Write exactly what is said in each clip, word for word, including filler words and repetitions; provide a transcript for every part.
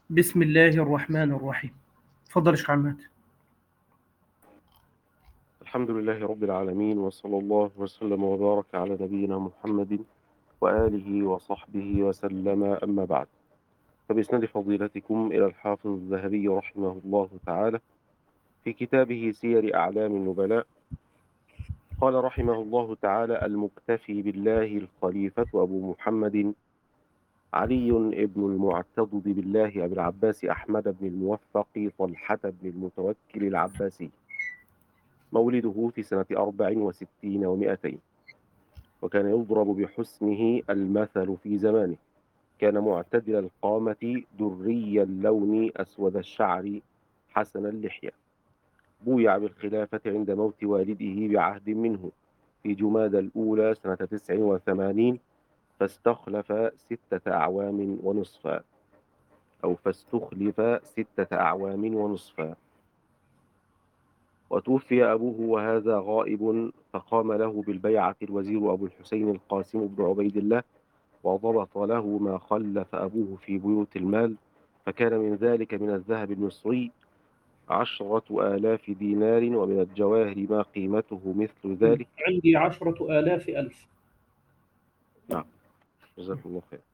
بسم الله الرحمن الرحيم. اتفضل يا شيخ عماد. الحمد لله رب العالمين، وصلى الله وسلم وبارك على نبينا محمد وآله وصحبه وسلم، أما بعد. فبإسناد فضيلتكم إلى الحافظ الذهبي رحمه الله تعالى في كتابه سير أعلام النبلاء، قال رحمه الله تعالى: المكتفي بالله الخليفة أبو محمد علي بن المعتضد بالله أبي العباس أحمد بن الموفق طلحة بن المتوكل العباسي، مولده في سنة أربع وستين ومائتين، وكان يضرب بحسنه المثل في زمانه. كان معتدل القامة، دري اللون، أسود الشعر، حسن اللحية. بويع بالخلافة عند موت والده بعهد منه في جمادى الأولى سنة تسع وثمانين، فاستخلف ستة أعوام ونصفا، أو فاستخلف ستة أعوام ونصفا. وتوفي أبوه وهذا غائب، فقام له بالبيعة الوزير أبو الحسين القاسم بن عبيد الله، وضبط له ما خلف أبوه في بيوت المال، فكان من ذلك من الذهب المصري عشرة آلاف دينار، ومن الجواهر ما قيمته مثل ذلك. عندي عشرة آلاف ألف. نعم، جزاكم الله خير.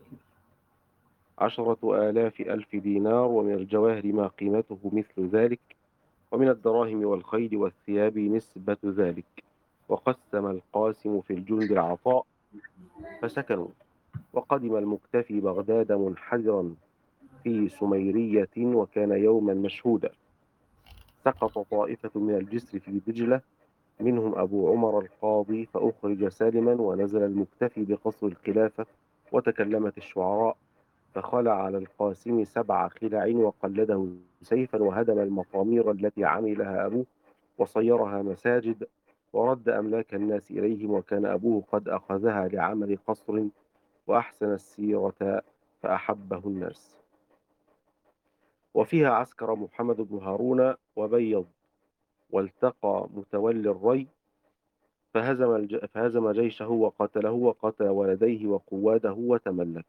عشرة آلاف ألف دينار، ومن الجواهر ما قيمته مثل ذلك، ومن الدراهم والخيل والثياب نسبة ذلك. وقسم القاسم في الجند العطاء فسكنوا. وقدم المكتفي بغداد منحدرا في سميرية، وكان يوما مشهودا. سقط طائفة من الجسر في دجلة، منهم أبو عمر القاضي، فأخرج سالما، ونزل المكتفي بقصر الخلافة. وتكلمت الشعراء، فخلع على القاسم سبع خلع، وقلده سيفا، وهدم المطامير التي عملها أبوه، وصيرها مساجد، ورد أملاك الناس إليهم، وكان أبوه قد أخذها لعمل قصر، وأحسن السيرة فأحبه الناس. وفيها عسكر محمد بن هارون وبيض، والتقى متولي الري، فهزم, الج... فهزم جيشه وقتله، وقتل ولديه وقواده وتملك.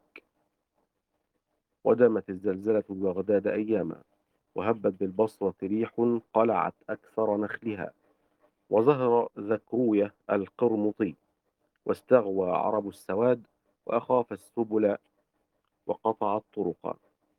ودامت الزلزلة ببغداد أياما، وهبت بالبصرة ريح قلعت أكثر نخلها، وظهر ذكروية القرمطي، واستغوى عرب السواد، وأخاف السبل وقطع الطرق.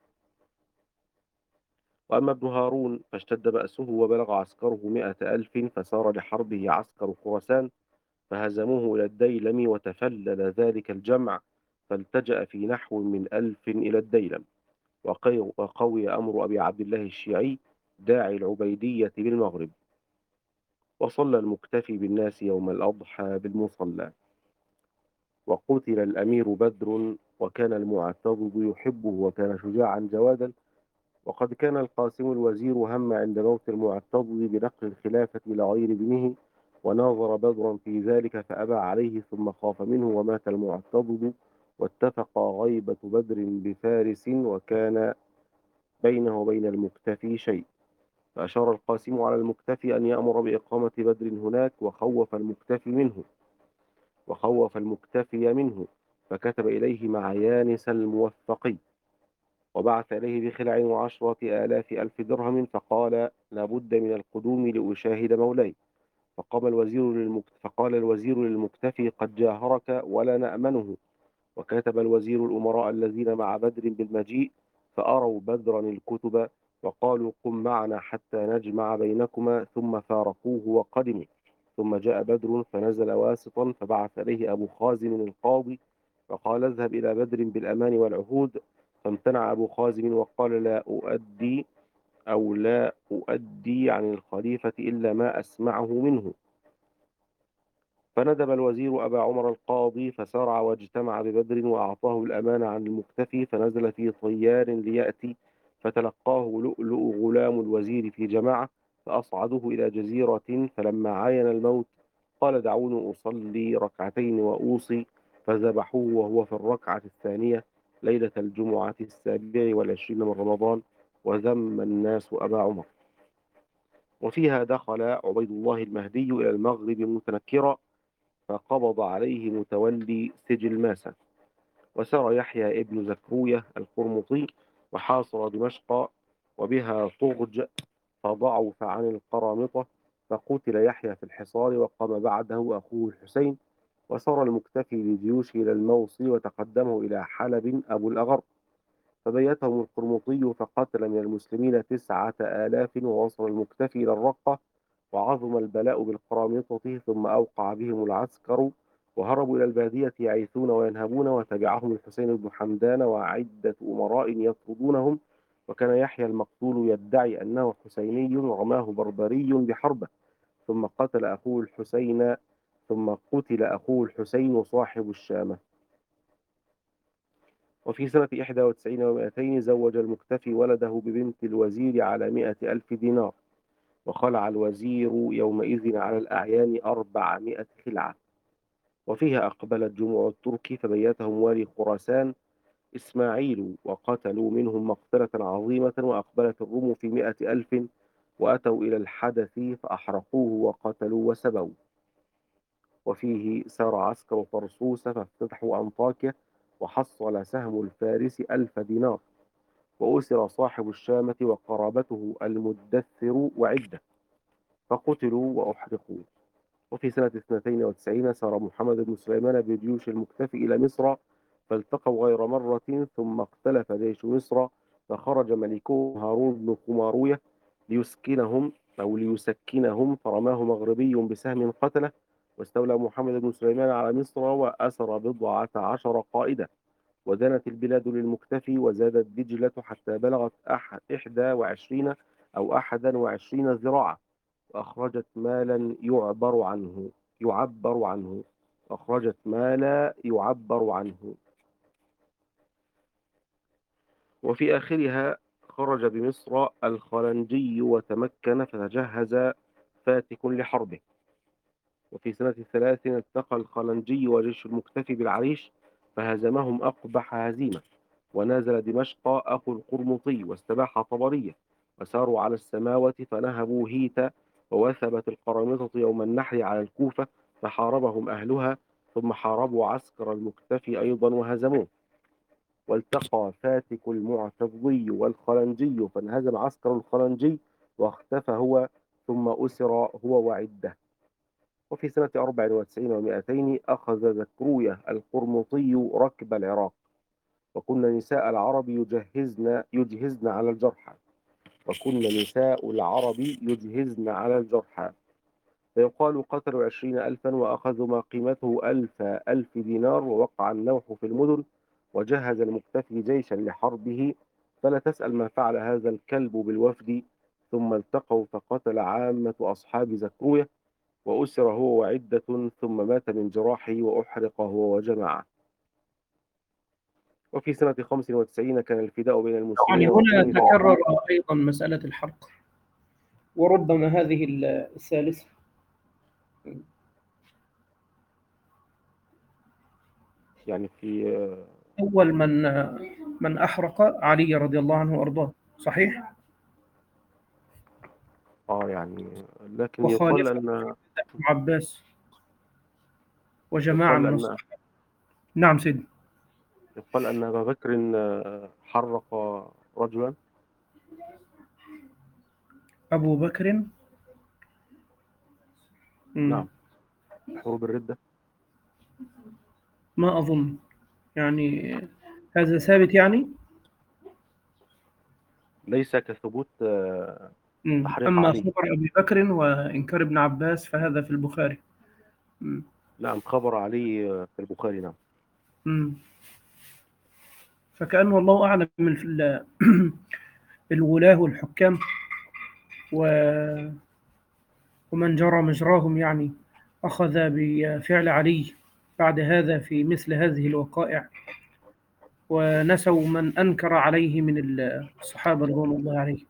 وأما ابن هارون فاشتد بأسه، وبلغ عسكره مئة ألف، فسار لحربه عسكر خراسان، فهزموه إلى الديلم، وتفلل ذلك الجمع، فالتجأ في نحو من ألف إلى الديلم. وقوي أمر أبي عبد الله الشيعي داعي العبيدية بالمغرب. وصلى المكتفي بالناس يوم الأضحى بالمصلى. وقتل الأمير بدر، وكان المعتضد يحبه، وكان شجاعا جوادا. وقد كان القاسم الوزير هم عند موت المعتضد بنقل الخلافة إلى غير ابنه، وناظر بدرا في ذلك فأبى عليه، ثم خاف منه ومات المعتضد. واتفق غيبة بدر بفارس، وكان بينه وبين المكتفي شيء، فأشار القاسم على المكتفي أن يأمر بإقامة بدر هناك، وخوف المكتفي منه وخوف المكتفي منه فكتب إليه مع يانس الموفقي، وبعث إليه بخلع وعشرة آلاف ألف درهم، فقال: لابد من القدوم لأشاهد مولاي. فقام الوزير للمكت... فقال الوزير للمكتفي: قد جاهرك ولا نأمنه. وكتب الوزير الأمراء الذين مع بدر بالمجيء، فأروا بدرا الكتب، وقالوا: قم معنا حتى نجمع بينكما. ثم فارقوه وقدموا. ثم جاء بدر فنزل واسطا، فبعث إليه أبو خازم القاضي، فقال: اذهب إلى بدر بالأمان والعهود. فامتنع أبو خازم وقال: لا أؤدي أو لا أؤدي عن الخليفة إلا ما أسمعه منه. فندب الوزير أبا عمر القاضي، فسارع واجتمع ببدر، وأعطاه الأمان عن المكتفي، فنزل في طيار ليأتي، فتلقاه لؤلؤ غلام الوزير في جماعة، فأصعده إلى جزيرة. فلما عاين الموت قال: دعوني أصلي ركعتين وأوصي. فذبحوه وهو في الركعة الثانية ليلة الجمعة السابع والعشرين من رمضان، وذم الناس أبا عمر. وفيها دخل عبيد الله المهدي إلى المغرب متنكرا، فقبض عليه متولي سجل ماسة. وسار يحيى ابن زكروية القرمطي وحاصر دمشق وبها طغج فضعف عن القرامطة، فقتل يحيى في الحصار، وقام بعده أخوه الحسين، وسار المكتفي بجيوشه إلى الموصل، وتقدمه إلى حلب أبو الأغر، فبيتهم القرمطي فقتل من المسلمين تسعة آلاف، ووصل المكتفي إلى الرقة، وعظم البلاء بالقرامطة، ثم أوقع بهم العسكر وهربوا إلى البادية يعيثون وينهبون، وتبعهم الحسين بن حمدان وعدة أمراء يطردونهم، وكان يحيى المقتول يدعي أنه حسيني، رماه بربري بحربة، ثم قتل أخوه الحسين ثم قتل أخوه الحسين صاحب الشامة. وفي سنة إحدى وتسعين ومائتين زوج المكتفي ولده ببنت الوزير على مائة ألف دينار، وخلع الوزير يومئذ على الأعيان أربعمائة خلعة. وفيها أقبلت جموع الترك فبيتهم والي خراسان إسماعيل، وقتلوا منهم مقتلة عظيمة، وأقبلت الروم في مائة ألف، وأتوا إلى الحدث فأحرقوه وقتلوا وسبوا. وفيه سار عسكر طرسوس فافتتحوا أنطاكيا، وحصل سهم الفارس ألف دينار، وأسر صاحب الشامة وقرابته المدثر وعدة، فقتلوا وأحرقوا. وفي سنة اثنتين وتسعين سار محمد بن سليمان بجيوش المكتفي إلى مصر، فالتقوا غير مرة، ثم اختلف جيش مصر، فخرج ملكهم هارون بن خماروية ليسكنهم أو ليسكنهم، فرماه مغربي بسهم قتله، واستولى محمد بن سليمان على مصر وأسر بضعة عشر قائدة، ودنت البلاد للمكتفي، وزادت دجلة حتى بلغت أحد إحدى وعشرين أو أحدا وعشرين ذراعا، وأخرجت مالا يعبر عنه يعبر عنه أخرجت مالا يعبر عنه. وفي آخرها خرج بمصر الخلنجي وتمكن، فتجهز فاتك لحربه. وفي سنة الثلاث التقى الخلنجي وجيش المكتفي بالعريش، فهزمهم أقبح هزيمة، ونازل دمشق أخو القرمطي واستباح طبرية، وساروا على السماوة فنهبوا هيتا، ووثبت القرامطة يوم النحر على الكوفة، فحاربهم أهلها، ثم حاربوا عسكر المكتفي أيضا وهزموه. والتقى فاتك المعتضي والخلنجي، فانهزم عسكر الخلنجي واختفى هو، ثم أسر هو وعده. وفي سنة أربع وتسعين ومائتين أخذ زكروية القرمطي ركب العراق، وكن نساء العرب يجهزن يجهزن على الجرحى وكن نساء العرب يجهزن على الجرحى فيقال قتلوا عشرين ألفا، وأخذوا ما قيمته ألف ألف دينار، ووقع النوح في المدن، وجهز المكتفي جيشا لحربه، فلا تسأل ما فعل هذا الكلب بالوفد. ثم التقوا فقتل عامة أصحاب زكروية، وأسر هو وعدة، ثم مات من جراحه وأحرق هو وجماعة. وفي سنة خمس وتسعين كان الفداء بين يعني المسلمين هنا والروم. تكرر أيضا مسألة الحرق، وربما هذه الثالثة. يعني في أول من من أحرق علي رضي الله عنه وأرضاه، صحيح؟ آه يعني لكن يقال وخالفه أن ابن عباس وجماعة يقال من أن الصحابة. نعم سيدي. يقال أن أبا بكر حرق رجلا. أبو بكر. مم. نعم، حروب الردة. ما أظن، يعني هذا ثابت يعني. ليس كثبوت مم. تحريق أما علي. خبر أبي بكر وإنكار ابن عباس فهذا في البخاري. مم. نعم، خبر علي في البخاري. نعم. مم. فكأنه الله أعلم من ال- الولاة والحكام و- ومن جرى مجراهم، يعني أخذ بفعل علي بعد هذا في مثل هذه الوقائع، ونسوا من أنكر عليه من الصحابة رضوان الله عليهم.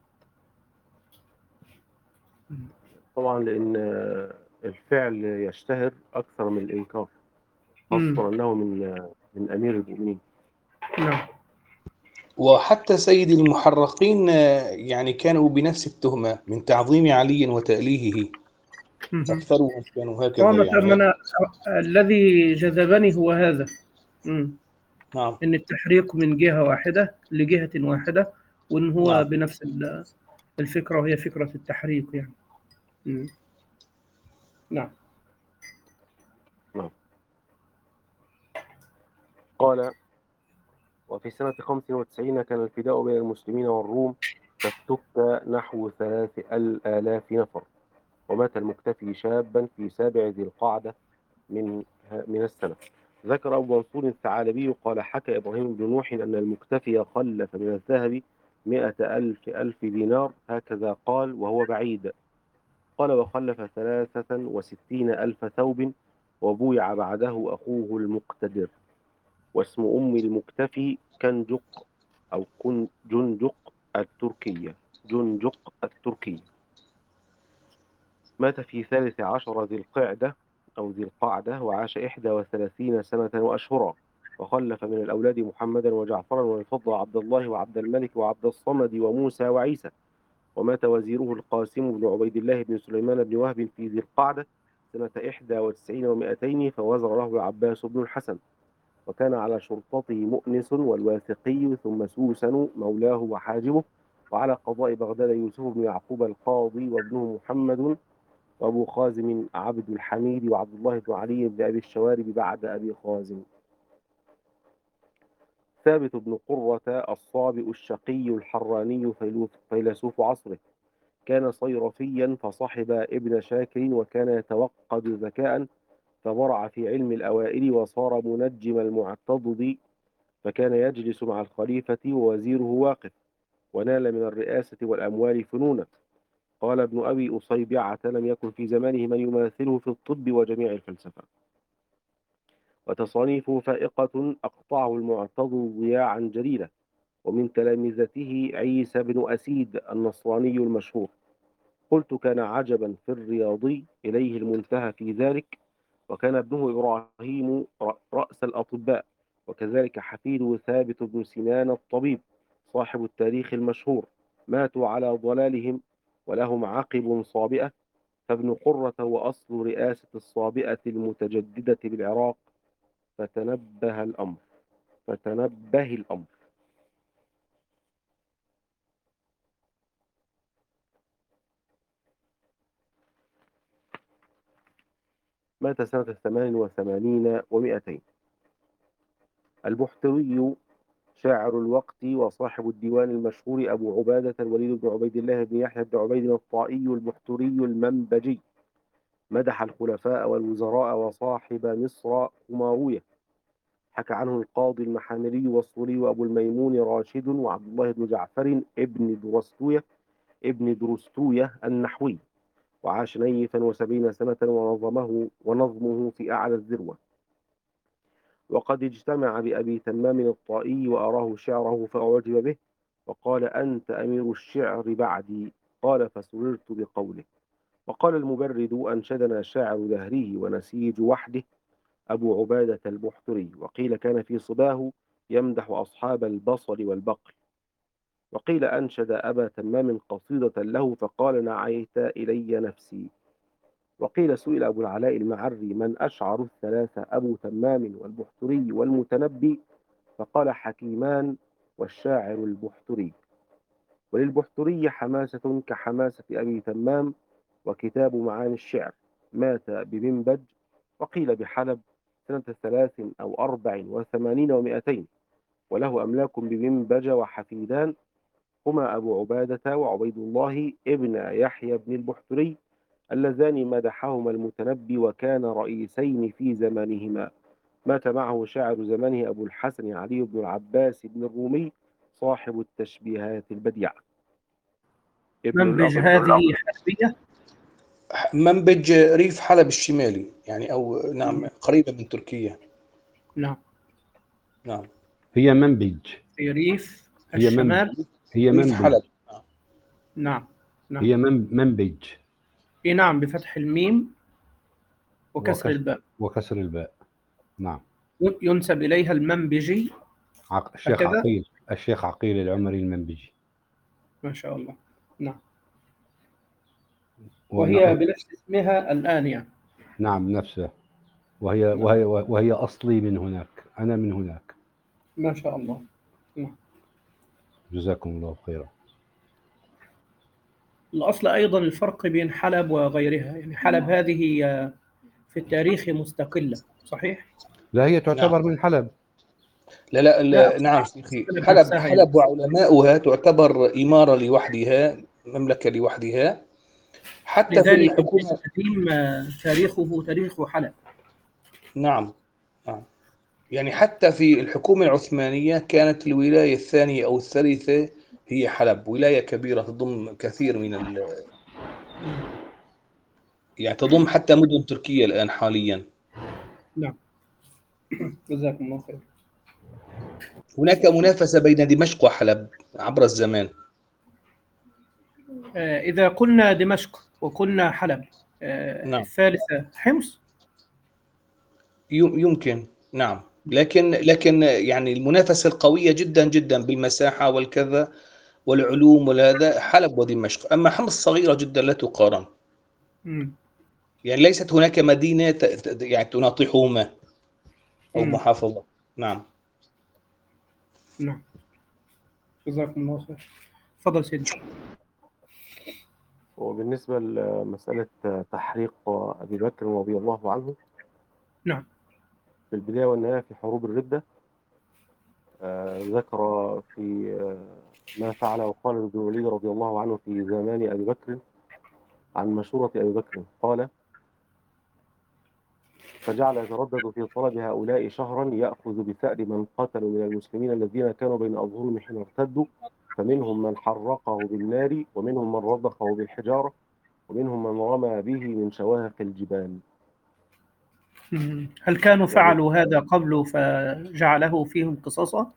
طبعا لأن الفعل يشتهر أكثر من الإنكار، مم. خاصة أنه من من أمير المؤمنين. نعم. وحتى سيد المحرقين آه، يعني كانوا بنفس التهمة من تعظيم علي وتأليهه، مم. أكثرهم كانوا هكذا ومن يعني. الذي جذبني هو هذا. مم. نعم إن التحريق من جهة واحدة لجهة واحدة، وإن هو نعم بنفس ال- الفكرة، وهي فكرة التحريق يعني. م. نعم. نعم. قال: وفي سنة خمس وتسعين كان الفداء بين المسلمين والروم، فافتك نحو ثلاث آلاف نفر، ومات المكتفي شابا في سابع ذي القعدة من من السنة. ذكر أبو منصور الثعالبي قال: حكى إبراهيم بن نوح أن المكتفي خلف من الذهب مئة ألف ألف دينار، هكذا قال وهو بعيد. قال: وخلف ثلاثة وستين ألف ثوب، وبويع بعده أخوه المقتدر. واسم أم المكتفي كنجق أو كن جنجق التركية جنجق التركية. مات في ثالث عشر ذي القعدة أو ذي القعدة، وعاش إحدى وثلاثين سنة وأشهرا، وخلف من الأولاد محمدا وجعفرا والفضل وعبد الله وعبد الملك وعبد الصمد وموسى وعيسى. ومات وزيره القاسم بن عبيد الله بن سليمان بن وهب في ذي القعدة سنة إحدى وتسعين ومائتين، فوزر له العباس بن الحسن. وكان على شرطته مؤنس والواثقي، ثم سوسن مولاه وحاجبه، وعلى قضاء بغداد يوسف بن يعقوب القاضي وابنه محمد، وأبو خازم عبد الحميد، وعبد الله بن علي بن أبي الشوارب بعد أبي خازم. ثابت بن قرة الصابئ الشقي الحراني فيلسوف عصره، كان صيرفيا فصحب ابن شاكر، وكان يتوقد ذكاء، فبرع في علم الأوائل، وصار منجم المعتضد، فكان يجلس مع الخليفة ووزيره واقف، ونال من الرئاسة والأموال فنونا. قال ابن أبي أصيبعة: لم يكن في زمانه من يماثله في الطب وجميع الفلسفة. وتصانيفه فائقة أقطعه المعتضد ضياعا جليلة. ومن تلامذته عيسى بن أسيد النصراني المشهور. قلت: كان عجبا في الرياضي إليه المنتهى في ذلك. وكان ابنه إبراهيم رأس الأطباء، وكذلك حفيده ثابت بن سنان الطبيب صاحب التاريخ المشهور. ماتوا على ضلالهم ولهم عقب صابئة. فابن قرة هو أصل رئاسة الصابئة المتجددة بالعراق. فتنبه الأمر فتنبه الأمر مات سنة ثمان وثمانين ومائتين. البحتري شاعر الوقت وصاحب الديوان المشهور أبو عبادة الوليد بن عبيد الله بن يحيى بن عبيد الطائي البحتري المنبجي، مدح الخلفاء والوزراء وصاحب مصر خماروية. حكى عنه القاضي المحامري والصوري وأبو الميمون راشد وعبد الله بن جعفر ابن درستوية ابن درستوية النحوي، وعاش نيفا وسبعين سنة، ونظمه ونظمه في أعلى الذروة. وقد اجتمع بأبي تمام الطائي وأراه شعره فأعجب به، وقال: أنت أمير الشعر بعدي. قال: فسررت بقوله. وقال المبرد: أنشدنا شاعر دهره ونسيج وحده أبو عبادة البحتري. وقيل كان في صباه يمدح أصحاب البصل والبقل. وقيل أنشد أبا تمام قصيدة له فقال: نعيت إلي نفسي. وقيل سئل أبو العلاء المعري: من أشعر الثلاثة أبو تمام والبحتري والمتنبي؟ فقال: حكيمان والشاعر البحتري. وللبحتري حماسة كحماسة أبي تمام، وكتاب معاني الشعر. مات بمنبج، وقيل بحلب، سنة ثلاث أو أربع وثمانين ومائتين، وله أملاك بمنبج وحفيدان، هما أبو عبادة وعبيد الله ابن يحيى بن البحتري، اللذان مدحهما المتنبي وكان رئيسين في زمانهما. مات معه شاعر زمانه أبو الحسن علي بن العباس بن الرومي صاحب التشبيهات البديعة. ابن منبج الأب هذه حربية. منبج ريف حلب الشمالي يعني، أو نعم قريبة من تركيا. نعم. نعم هي منبج في ريف هي منبج الشمال. هي ريف منبج حلب. نعم. نعم. هي من- منبج إيه نعم، بفتح الميم وكسر وكسر الباء. وكسر الباء. نعم. ينسب إليها المنبجي. عق... الشيخ هكذا. عقيل الشيخ عقيل العمري المنبجي. ما شاء الله. نعم. ون... وهي بنفس اسمها الآن يعني. نعم نفسه. وهي وهي وهي أصلي من هناك، أنا من هناك. ما شاء الله. نعم. جزاكم الله خيرا. الأصل أيضا الفرق بين حلب وغيرها، يعني حلب هذه آه، في التاريخ مستقلة، صحيح؟ لا، هي نعم. تعتبر من حلب. لا لا, لا لا أقصد نعم شيخي، حلب حلب نفسها يعني. حلب وعلماؤها تعتبر إمارة لوحدها، مملكة لوحدها، حتى في لذلك الحكومة. القديم آه، تاريخه تاريخ حلب. نعم نعم. يعني حتى في الحكومة العثمانية كانت الولاية الثانية أو الثالثة هي حلب، ولاية كبيرة تضم كثير من ال... يعني تضم حتى مدن تركيا الآن حاليا. نعم. جزاكم الله خير. هناك منافسة بين دمشق وحلب عبر الزمان. آه، إذا قلنا دمشق وقلنا حلب، آه، نعم الثالثة حمص. يم- يمكن. نعم. لكن لكن يعني المنافسة القوية جدا جدا بالمساحة والكذا والعلوم والهذا حلب ودمشق، أما حمص صغيرة جدا لا تقارن. مم. يعني ليست هناك مدينة ت- ت- يعني تناطحهما أو مم. محافظة. نعم. نعم. جزاكم الله خير. تفضل سيدي. وبالنسبة لمسألة تحريق أبي بكر رضي الله عنه، نعم. في البداية والنهاية في حروب الردة، آه، ذكر في آه، ما فعله خالد بن الوليد رضي الله عنه في زمان أبي بكر عن مشورة أبي بكر. قال: فجعل يتردد في طلب هؤلاء شهرا يأخذ بثأر من قتلوا من المسلمين الذين كانوا بين أظهرهم حين ارتدوا، فمنهم من حرقه بالنار، ومنهم من رضخه بالحجارة، ومنهم من رمى به من شواهق الجبال. مم. هل كانوا يعني فعلوا هذا قبل فجعله فيهم قصاصا؟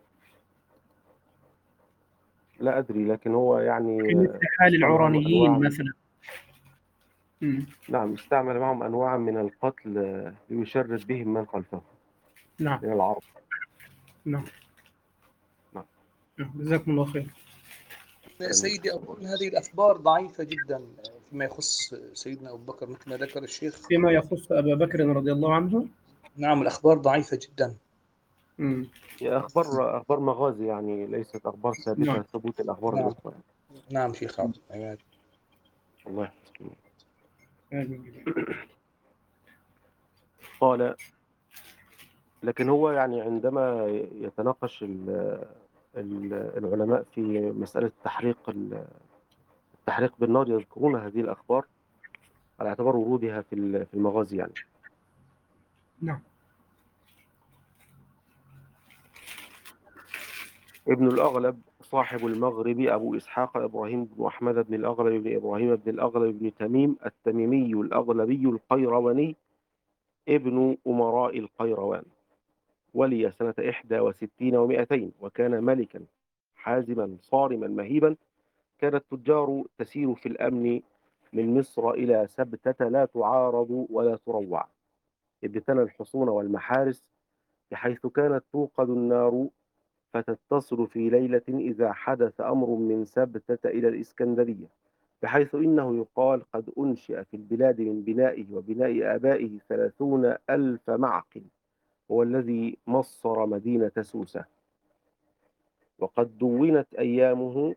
لا أدري، لكن هو يعني في مثل حال استعمل معهم العرانيين أنواع. مثلا. مم. نعم، استعمل معهم أنواع من القتل آه، ليشرد بهم من خلفه نعم. من العرب. نعم. نعم. نعم. جزاكم الله خير. سيدي أظن هذه الأخبار ضعيفة جدا فيما يخص سيدنا أبو بكر مثل ما ذكر الشيخ. فيما يخص أبا بكر رضي الله عنه. نعم الأخبار ضعيفة جدا. مم. هي أخبار أخبار مغازي، يعني ليست أخبار ثابتة نعم. ثبوت الأخبار نعم الأخرى يعني. نعم شيخ عبد العماد. الله يحفظكم. آمين. قال: لكن هو يعني عندما يتناقش ال- ال- العلماء في مسألة التحريق التحريق بالنار، يذكرون هذه الأخبار على اعتبار ورودها في ال- في المغازي يعني. نعم. ابن الأغلب صاحب المغرب أبو إسحاق إبراهيم بن أحمد بن الأغلب بن إبراهيم بن الأغلب بن تميم التميمي الأغلبي القيرواني ابن أمراء القيروان، ولي سنة إحدى وستين ومائتين، وكان ملكا حازما صارما مهيبا. كانت التجار تسير في الأمن من مصر إلى سبتة لا تعارض ولا تروع، إذ بنى الحصون والمحارس، بحيث كانت توقد النار فتتصل في ليلة إذا حدث أمر من سبتة إلى الإسكندرية، بحيث إنه يقال قد أنشئ في البلاد من بنائه وبناء آبائه ثلاثون ألف معقل، هو الذي مصر مدينة سوسة. وقد دونت أيامه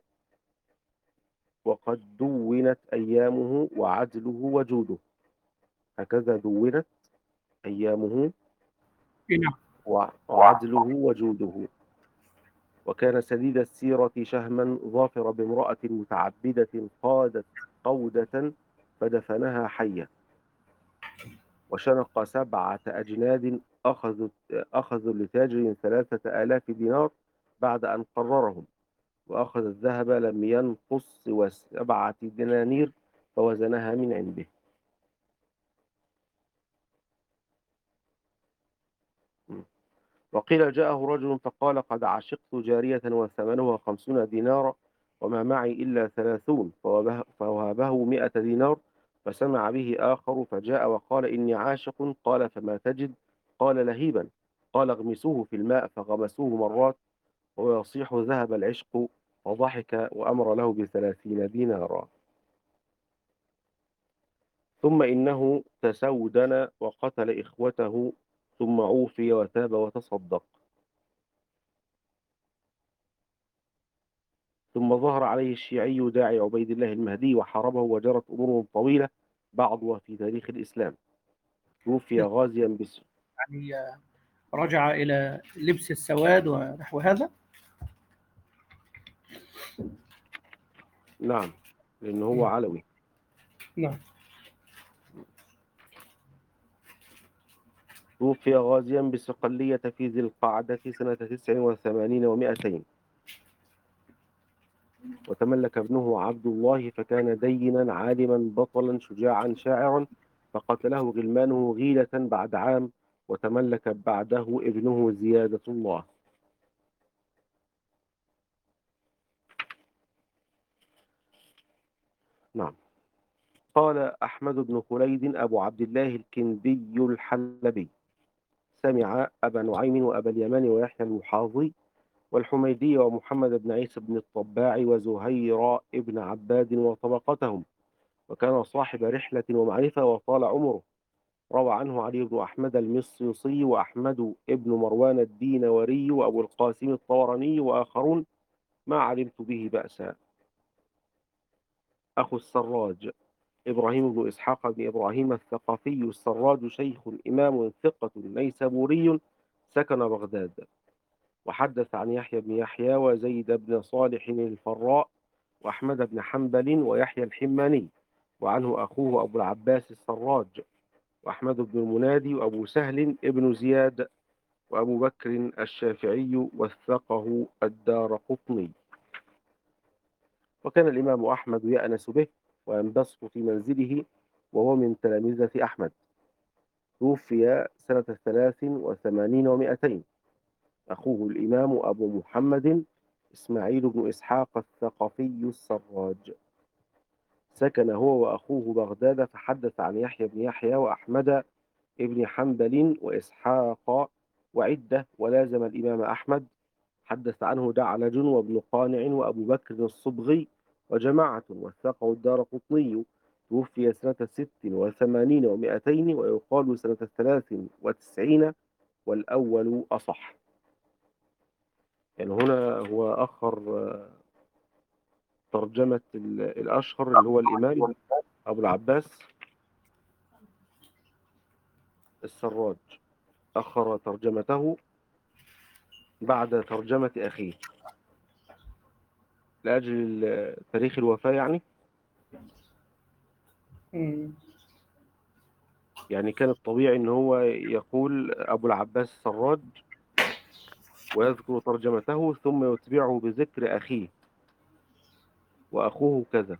وقد دونت أيامه وعدله وجوده. هكذا دونت أيامه نعم. وعدله وجوده. وكان سديد السيرة شهما ظافر بامرأة متعبدة قادت قودة فدفنها حية، وشنق سبعة أجناد أخذوا أخذوا لتاجر ثلاثة آلاف دينار بعد أن قررهم، وأخذ الذهب لم ينقص سوى سبعة دنانير فوزنها من عنده. وقيل جاءه رجل فقال: قد عشقت جارية وثمنها خمسون دينارا وما معي إلا ثلاثون، فوهبه, فوهبه مئة دينار. فسمع به آخر فجاء وقال: إني عاشق. قال: فما تجد؟ قال: لهيبا. قال: اغمسوه في الماء. فغمسوه مرات وهو يصيح ذهب العشق، فضحك وأمر له بثلاثين دينارا. ثم إنه تسودن وقتل إخوته، ثم عوفي وتاب وتصدق. ثم ظهر عليه الشيعي داعي عبيد الله المهدي وحاربه وجرت أمور طويلة بعضها في تاريخ الإسلام. توفي غازيا بس يعني آه، رجع إلى لبس السواد ونحو هذا. نعم، لأنه هو علوي. نعم. توفي غازيا بصقلية في ذي القعدة سنة تسع وثمانين ومائتين، وتملك ابنه عبد الله فكان دينا عالما بطلا شجاعا شاعرا، فقتله غلمانه غيلة بعد عام، وتملك بعده ابنه زيادة الله. نعم. قال أحمد بن خليد أبو عبد الله الكندي الحلبي: سمع أبا نعيم وأبا اليمان ويحيى المحاضي والحميدي ومحمد بن عيسى بن الطباع وزهير ابن عباد وطبقتهم، وكان صاحب رحلة ومعرفة وطال عمره. روى عنه علي بن أحمد المصيصي وأحمد ابن مروان الدينوري وأبو القاسم الطوراني وآخرون ما علمت به بأسا. أخو السراج إبراهيم بن إسحاق بن إبراهيم الثقفي السراج، شيخ إمام ثقة نيسابوري سكن بغداد، وحدث عن يحيى بن يحيى وزيد بن صالح الفراء وأحمد بن حنبل ويحيى الحماني، وعنه أخوه أبو العباس السراج وأحمد بن المنادي وأبو سهل ابن زياد وأبو بكر الشافعي وثقه الدارقطني. وكان الإمام أحمد يأنس به وينبسط في منزله، وهو من تلامذة أحمد. توفي سنة ثلاث وثمانين ومائتين. أخوه الإمام أبو محمد إسماعيل بن إسحاق الثقفي السراج، سكن هو وأخوه بغداد، فحدث عن يحيى بن يحيى وأحمد ابن حنبل وإسحاق وعدة، ولازم الإمام أحمد. حدث عنه دعلج وابن قانع وأبو بكر الصبغي وجماعة، وثقه الدارقطني. توفي سنة ست وثمانين ومائتين، ويقال سنة ثلاث وتسعين، والأول أصح. يعني هنا هو أخر ترجمة الأشهر اللي هو الإمام أبو العباس السراج، أخر ترجمته بعد ترجمة أخيه لأجل تاريخ الوفاة. يعني مم. يعني كان الطبيعي ان هو يقول ابو العباس السراج ويذكر ترجمته ثم يتبعه بذكر اخيه واخوه كذا.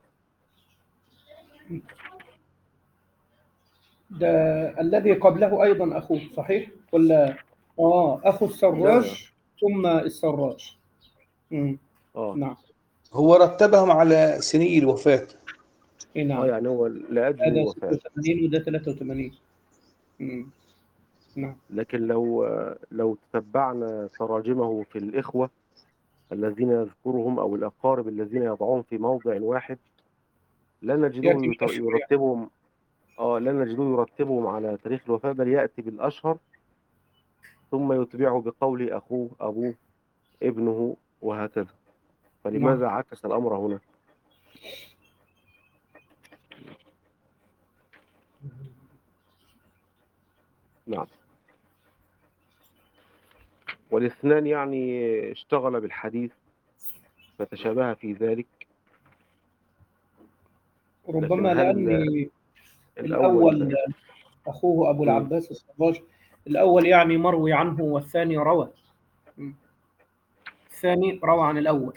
ده الذي قبله أيضا أخوه صحيح ولا؟ آه أخو لا السراج ثم السراج. مم. اه نعم. هو رتبهم على سني الوفاة. إيه اه نعم. يعني هو لاجل هذا الوفاة. ستة وثمانين وده ثلاثة وثمانين. مم. نعم. لكن لو لو تتبعنا تراجمه في الاخوة الذين يذكرهم او الاقارب الذين يضعون في موضع واحد، لا يأتي نجدوه بالأشهر يعني. يرتبهم اه لا نجدوه يرتبهم على تاريخ الوفاة، بل يأتي بالاشهر ثم يتبعه بقول اخوه ابوه ابنه وهكذا. نعم. فلماذا عكس الأمر هنا؟ نعم. والاثنان يعني اشتغل بالحديث فتشابه في ذلك. لكن ربما هل لأن الأول الأول أخوه أبو مم. العباس السراج، الأول يعني مروي عنه والثاني روى. مم. الثاني روى عن الأول.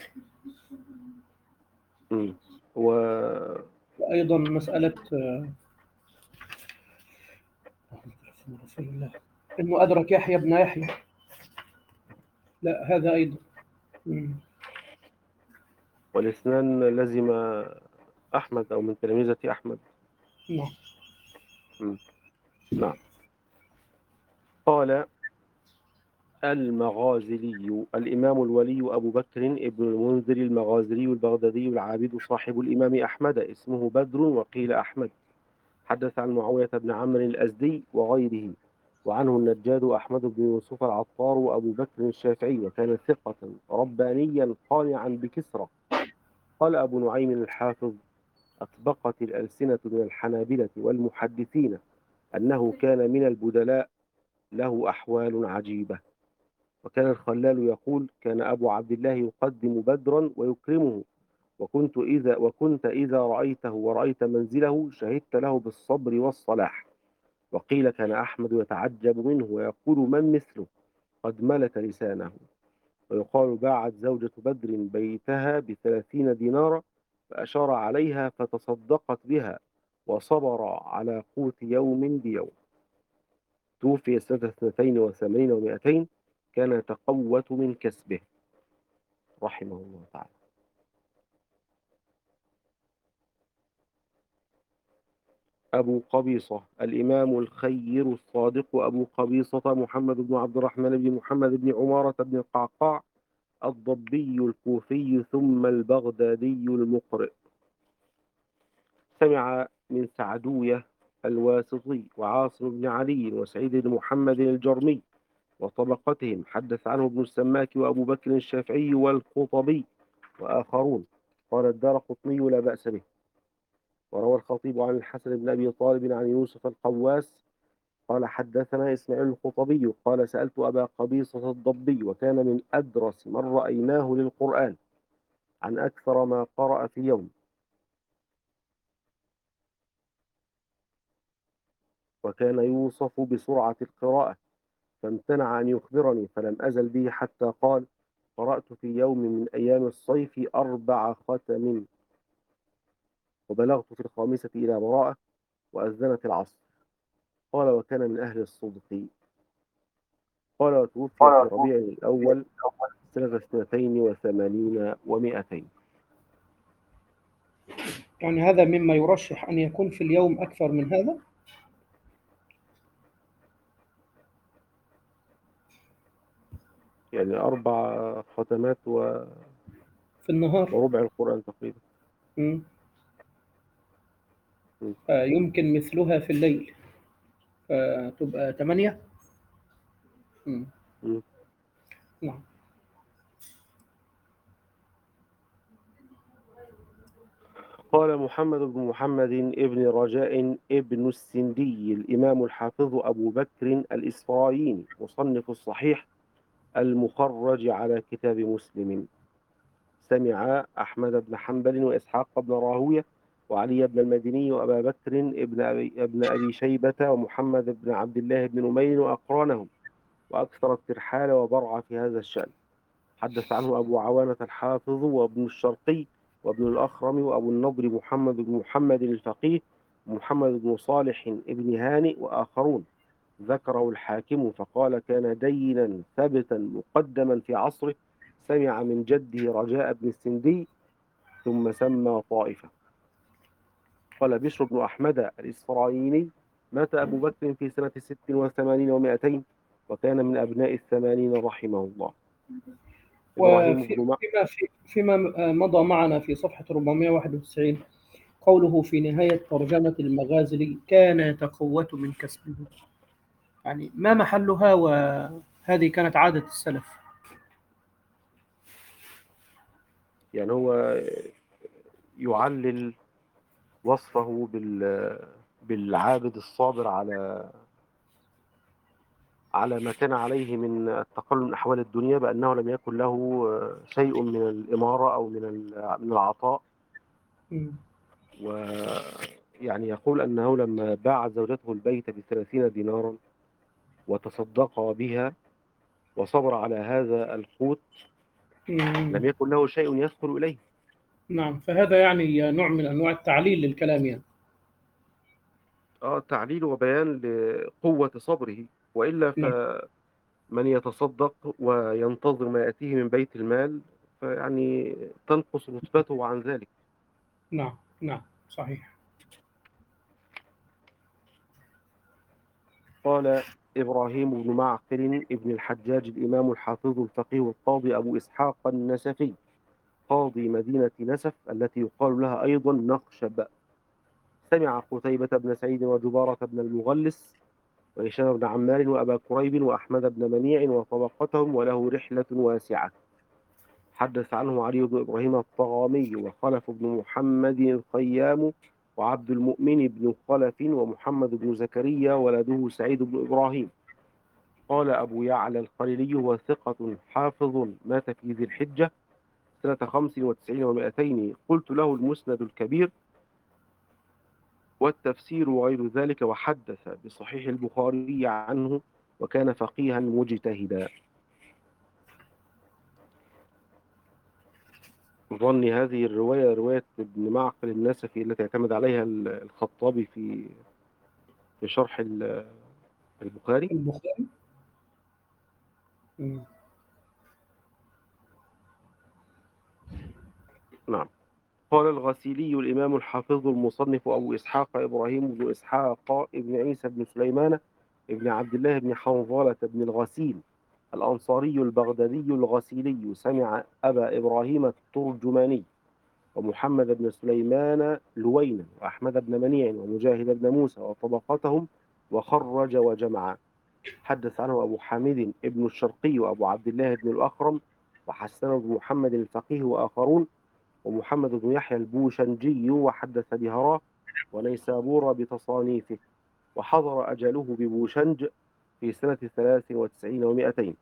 مم. و... وأيضا مسألة آه، رسول الله إنه أدرك يحيى بن يحيى، لا هذا أيضا. مم. والاثنان لزم أحمد أو من تلامذة أحمد. نعم. مم. نعم. قال المغازلي الإمام الولي أبو بكر ابن المنذر المغازلي البغدادي العابد صاحب الإمام أحمد، اسمه بدر وقيل أحمد. حدث عن معاوية بن عمرو الأزدي وغيره وعنه النجاد أحمد بن يوسف العطار وأبو بكر الشافعي، وكان ثقة ربانيا قانعا بكسرى. قال أبو نعيم الحافظ: أطبقت الألسنة من الحنابلة والمحدثين أنه كان من البدلاء له أحوال عجيبة. وكان الخلال يقول: كان أبو عبد الله يقدم بدرا ويكرمه، وكنت إذا وكنت إذا رأيته ورأيت منزله شهدت له بالصبر والصلاح. وقيل كان أحمد يتعجب منه ويقول: من مثله قد ملك لسانه. ويقال: باعت زوجة بدر بيتها بثلاثين دينارا فأشار عليها فتصدقت بها وصبر على قوت يوم بيوم. توفي سنة اثنتين وثمانين ومائتين، كان يتقوت من كسبه رحمه الله تعالى. أبو قبيصة الإمام الخير الصادق أبو قبيصة محمد بن عبد الرحمن بن محمد بن عمارة بن القعقاع الضبي الكوفي ثم البغدادي المقرئ. سمع من سعدوية الواسطي وعاصم بن علي وسعيد بن محمد الجرمي وطبقتهم. حدث عنه ابن السماك وأبو بكر الشافعي والخطبي وآخرون. قال الدارقطني: لا بأس به. وروى الخطيب عن الحسن بن أبي طالب عن يوسف القواس قال: حدثنا إسماعيل الخطبي قال: سألت أبا قبيصة الضبي، وكان من أدرس من رأيناه للقرآن، عن أكثر ما قرأ في يوم، وكان يوصف بسرعة القراءة، فامتنع أن يخبرني، فلم أزل به حتى قال: قرأت في يوم من أيام الصيف أربع ختم، وبلغت في الخامسة إلى براءة، وأذنت العصر. قال: وكان من أهل الصدق. قال: وتوفي في ربيع الأول سنة اثنتين وثمانين ومائتين. يعني هذا مما يرشح أن يكون في اليوم أكثر من هذا. يعني أربع ختمات و... في النهار. وربع القرآن تقريبا. مم. م. يمكن مثلها في الليل فتبقى ثمانية. مم. م. نعم. قال محمد بن محمد ابن رجاء ابن السندي الإمام الحافظ أبو بكر الإسفرايني مصنف الصحيح المخرج على كتاب مسلم. سمع أحمد بن حنبل وإسحاق بن راهوية وعلي بن المديني وأبا بكر ابن أبي, ابن أبي شيبة ومحمد بن عبد الله بن نمير وأقرانهم، وأكثر الترحال وبرع في هذا الشأن. حدث عنه أبو عوانة الحافظ وابن الشرقي وابن الأخرم وأبو النضر محمد بن محمد الفقيه ومحمد بن صالح ابن هانئ وآخرون. ذكره الحاكم فقال: كان دينا ثبتا مقدما في عصره، سمع من جده رجاء بن السندي ثم سمى طائفة. قال بشر بن أحمد الإسفرايني: مات أبو بكر في سنة ست وثمانين ومائتين، وكان من أبناء الثمانين رحمه الله. إبراهيم بن وفيما في فيما مضى معنا في صفحة أربعمائة وواحد وتسعين قوله في نهاية ترجمة المغازلي: كان يتقوت من كسبه. يعني ما محلها؟ وهذه كانت عادة السلف. يعني هو يعلل وصفه بال بالعابد الصابر على على ما كان عليه من التقلل من أحوال الدنيا، بأنه لم يكن له شيء من الإمارة أو من من العطاء. م. ويعني يقول أنه لما باع زوجته البيت بثلاثين دينارا وتصدق بها وصبر على هذا القوت، م. لم يكن له شيء يدخل إليه. نعم، فهذا يعني نوع من أنواع التعليل للكلام يعني. آه تعليل وبيان لقوة صبره، وإلا نعم. فمن يتصدق وينتظر ما يأتيه من بيت المال فيعني تنقص رتبته عن ذلك. نعم نعم صحيح. قال إبراهيم بن معقل ابن الحجاج الإمام الحافظ الفقيه القاضي أبو إسحاق النسفي قاضي مدينة نسف التي يقال لها أيضا نقشب. سمع قتيبة بن سعيد وجبارة بن المغلس وهشام بن عمار وأبا كريب وأحمد بن منيع وطبقتهم، وله رحلة واسعة. حدث عنه علي بن إبراهيم الطغامي وخلف بن محمد الخيام وعبد المؤمن بن خلف ومحمد بن زكريا ولده سعيد بن إبراهيم. قال أبو يعلى الخليلي: هو ثقة حافظ، مات في ذي الحجة سنة خمس وتسعين ومائتين. قلت له: المسند الكبير والتفسير وغير ذلك، وحدث بصحيح البخاري عنه، وكان فقيها مجتهدا. ظني هذه الرواية رواية ابن معقل النسفي التي اعتمد عليها الخطابي في في شرح البخاري. البخاري. مم. نعم. قال الغسيلي الإمام الحافظ المصنف أبو إسحاق إبراهيم بن إسحاق ابن عيسى بن سليمان ابن عبد الله بن حنظلة بن الغسيل الأنصاري البغدادي الغسيلي، سمع أبا إبراهيم الترجماني ومحمد بن سليمان لوينا وأحمد بن منيع ومجاهد بن موسى وطبقتهم، وخرج وجمع. حدث عنه أبو حامد ابن الشرقي وأبو عبد الله بن الأخرم وحسن بن محمد الفقيه وآخرون، ومحمد بن يحيى البوشنجي، وحدث بهراه ونيسابور بتصانيفه، وحضر أجله ببوشنج في سنة ثلاث وتسعين ومائتين.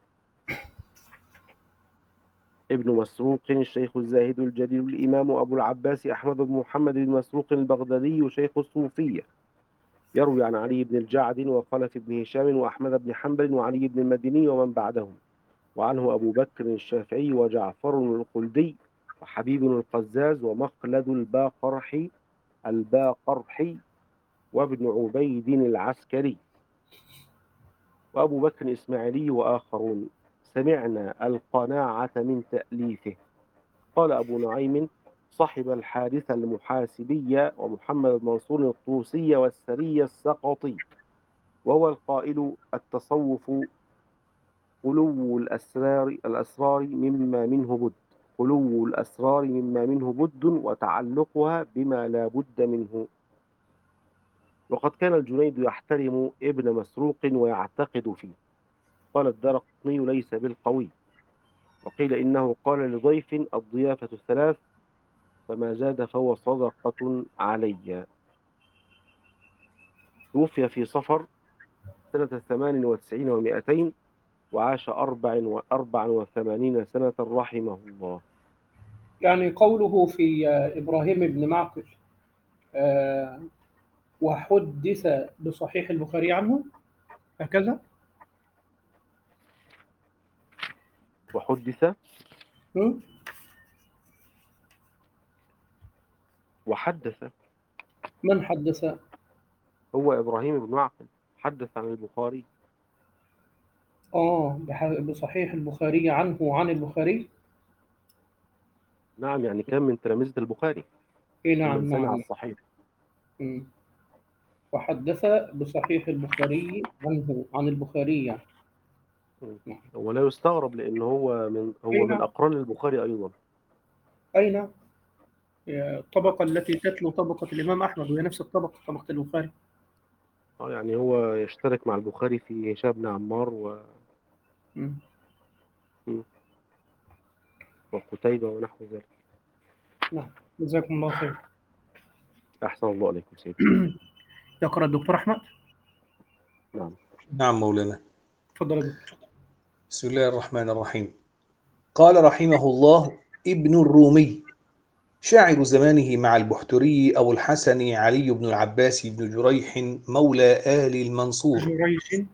ابن مسروق الشيخ الزاهد الجليل الإمام أبو العباس أحمد بن محمد بن مسروق البغدادي شيخ الصوفية، يروي عن علي بن الجعد وخلف بن هشام وأحمد بن حنبل وعلي بن المديني ومن بعدهم، وعنه أبو بكر الشافعي وجعفر القلدي وحبيب القزاز ومخلد الباقرحي الباقرحي وابن عبيد العسكري وأبو بكر الإسماعيلي وآخرون. سمعنا القناعة من تأليفه. قال أبو نعيم: صحب الحارث المحاسبية ومحمد بن منصور الطوسي والسري السقطي، وهو القائل: التصوف خلو الأسرار الأسرار مما منه بد خلو الأسرار مما منه بد وتعلقها بما لا بد منه. وقد كان الجنيد يحترم ابن مسروق ويعتقد فيه. قال الدرقطني: ليس بالقوي. وقيل إنه قال لضيف: الضيافة الثلاث، فما زاد فهو صدقة علي. توفي في صفر سنة ثمان وتسعين ومائتين، وعاش أربع وأربع وثمانين سنة رحمه الله. يعني قوله في إبراهيم بن معقل آه وحدث بصحيح البخاري عنه هكذا. وحدث م? وحدث من حدث؟ هو إبراهيم بن معقل حدث عن البخاري. آه بصحيح البخاري عنه وعن البخاري. نعم، يعني كان من تلامذة البخاري. إيه نعم من سمع نعم. الصحيح. م. وحدث بصحيح البخاري عنه عن البخاري يعني. نعم. ولا يستغرب لأن هو من هو أي من نعم. أقران البخاري أيضا. أي نعم. الطبقة التي تتلو طبقة الإمام أحمد وهي نفس الطبقة طبقة البخاري. اه يعني هو يشترك مع البخاري في هشام بن عمار و م. م. وقتيبة ونحو ذلك. نعم، جزاكم الله خير. أحسن الله عليكم سيدي. يقرأ الدكتور أحمد. نعم. نعم مولانا. تفضل يا دكتور. بسم الله الرحمن الرحيم. قال رحمه الله: ابن الرومي شاعر زمانه مع البحتري أبو الحسن علي بن العباس بن جريح مولى آل المنصور. جريج.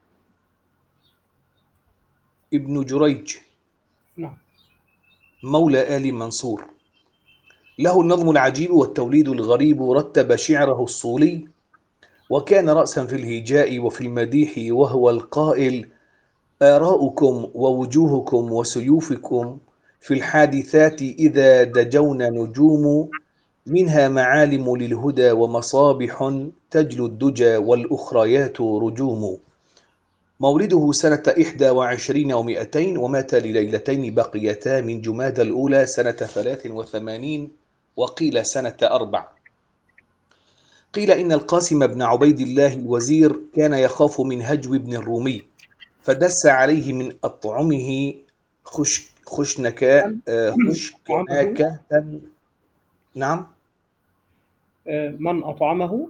ابن جريج. نعم. مولى آل منصور، له النظم العجيب والتوليد الغريب، رتب شعره الصولي، وكان رأسا في الهجاء وفي المديح، وهو القائل: آراؤكم ووجوهكم وسيوفكم في الحادثات إذا دجون نجوم، منها معالم للهدى ومصابح تجلو الدجى والأخريات رجوم. مولده سنة إحدى وعشرين ومائتين، ومات لليلتين بقيتا من جماد الأولى سنة ثلاث وثمانين، وقيل سنة أربع. قيل إن القاسم بن عبيد الله الوزير كان يخاف من هجو ابن الرومي فدس عليه من أطعمه خش خشنكاء من خشكناكة. نعم. من أطعمه.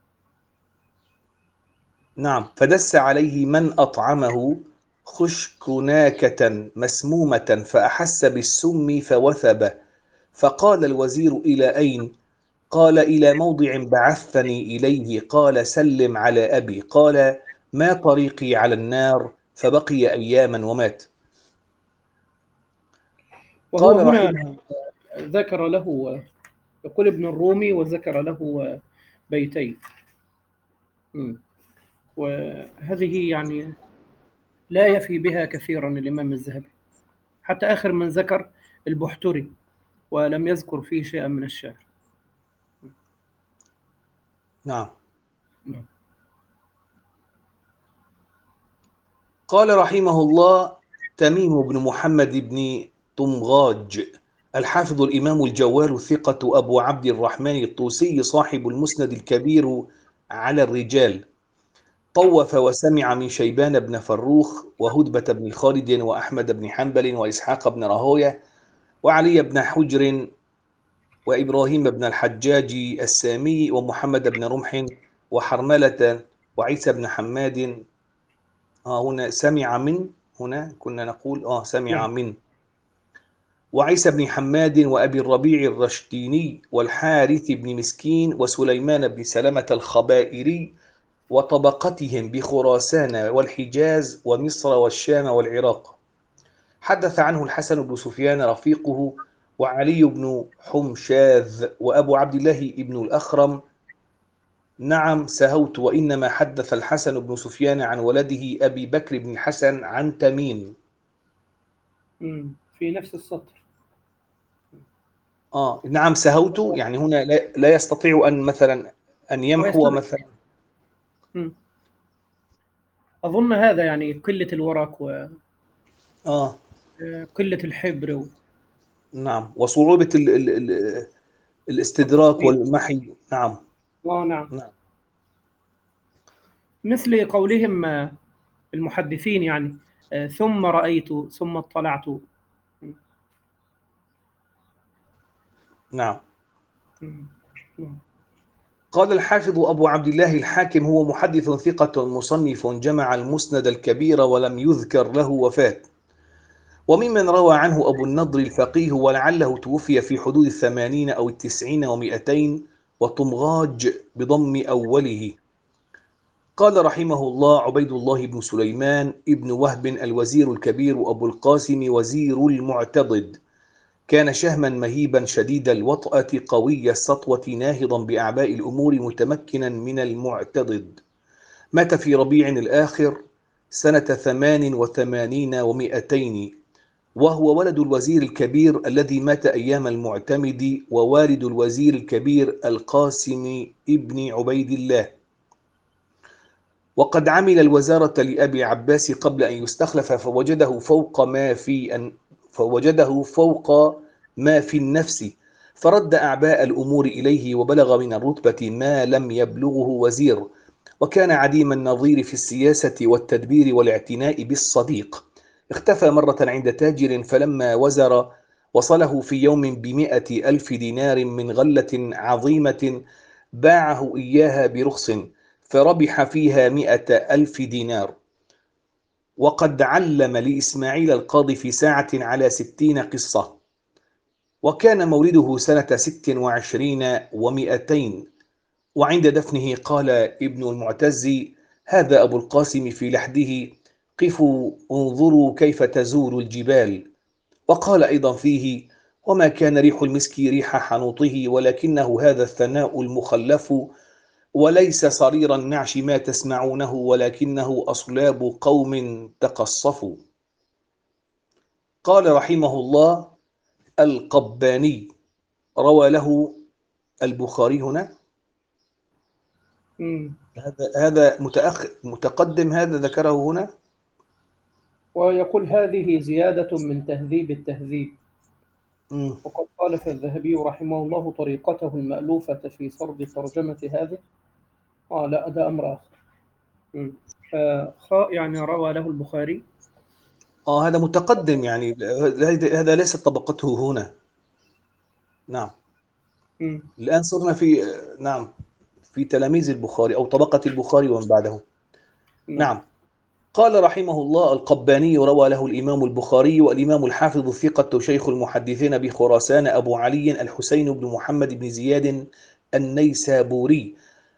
نعم، فدس عليه من أطعمه خشكناكة مسمومة فأحس بالسم فوثب، فقال الوزير: إلى أين؟ قال: إلى موضع بعثني إليه. قال: سلم على أبي. قال: ما طريقي على النار؟ فبقي أياما ومات. وهو قال هنا رحمه ذكر له، يقول ابن الرومي وذكر له بيتين، وهذه يعني لا يفي بها كثيرا الإمام الذهبي، حتى آخر من ذكر البحتري ولم يذكر فيه شيئا من الشعر. نعم. قال رحمه الله: تميم بن محمد بن طمغاج الحافظ الإمام الجوال الثقة أبو عبد الرحمن الطوسي صاحب المسند الكبير على الرجال، طوف وسمع من شيبان بن فروخ وهدبة بن خالد وأحمد بن حنبل وإسحاق بن راهويه وعلي بن حجر وإبراهيم بن الحجاج السامي ومحمد بن رمح وحرملة وعيسى بن حماد. آه هنا سمع من، هنا كنا نقول آه سمع من وعيسى بن حماد وأبي الربيع الرشديني والحارث بن مسكين وسليمان بن سلمة الخبائري وطبقتهم بخراسان والحجاز ومصر والشام والعراق. حدث عنه الحسن بن سفيان رفيقه وعلي بن حمشاذ وأبو عبد الله بن الأخرم. نعم سهوت، وإنما حدث الحسن بن سفيان عن ولده أبي بكر بن الحسن عن تميم. في نفس السطر. آه نعم سهوت، يعني هنا لا يستطيع أن مثلا أن يمحو مثلا. أظن هذا يعني قلة الورق و آه قلة الحبر و... نعم، وصعوبة ال ال ال الاستدراك والمحي. نعم. آه نعم. نعم. مثل قولهم المحدثين يعني ثم رأيت ثم اطلعت. نعم. قال الحافظ أبو عبد الله الحاكم: هو محدث ثقة مصنف جمع المسند الكبير ولم يذكر له وفاة. وممن روى عنه أبو النضر الفقيه ولعله توفي في حدود الثمانين أو التسعين ومئتين، وطمغاج بضم أوله. قال رحمه الله: عبيد الله بن سليمان ابن وهب الوزير الكبير أبو القاسم وزير المعتضد، كان شهما مهيبا شديد الوطأة قوي السطوة ناهضا بأعباء الأمور متمكنا من المعتضد. مات في ربيع الآخر سنة ثمان وثمانين ومئتين، وهو ولد الوزير الكبير الذي مات أيام المعتمد ووالد الوزير الكبير القاسم ابن عبيد الله. وقد عمل الوزارة لأبي عباس قبل أن يستخلف فوجده فوق ما في أن فوجده فوق ما في النفس، فرد أعباء الأمور إليه وبلغ من الرتبة ما لم يبلغه وزير، وكان عديم النظير في السياسة والتدبير والاعتناء بالصديق. اختفى مرة عند تاجر فلما وزر وصله في يوم بمئة ألف دينار من غلة عظيمة باعه إياها برخص فربح فيها مئة ألف دينار. وقد علم لإسماعيل القاضي في ساعة على ستين قصة. وكان مولده سنة ست وعشرين ومئتين. وعند دفنه قال ابن المعتز: هذا أبو القاسم في لحده، قفوا انظروا كيف تزور الجبال. وقال أيضا فيه: وما كان ريح المسك ريح حنوطه، ولكنه هذا الثناء المخلف، وليس صرير النعش ما تسمعونه، ولكنه أصلاب قوم تقصفوا. قال رحمه الله: القباني روى له البخاري. هنا مم. هذا هذا متأخر متقدم، هذا ذكره هنا. ويقول هذه زيادة من تهذيب التهذيب. مم. وقد خالف الذهبي رحمه الله طريقته المألوفة في سرد ترجمة هذه. آه لا، ده أمر آخر. مم. فخاء يعني روى له البخاري. آه هذا متقدم، يعني هذا هذا ليست طبقته هنا. نعم. مم. الآن صرنا في نعم في تلاميذ البخاري أو طبقة البخاري ومن بعده. نعم. نعم. قال رحمه الله: القباني روى له الإمام البخاري، والإمام الحافظ الثقة شيخ المحدثين بخراسان أبو علي الحسين بن محمد بن زياد النيسابوري.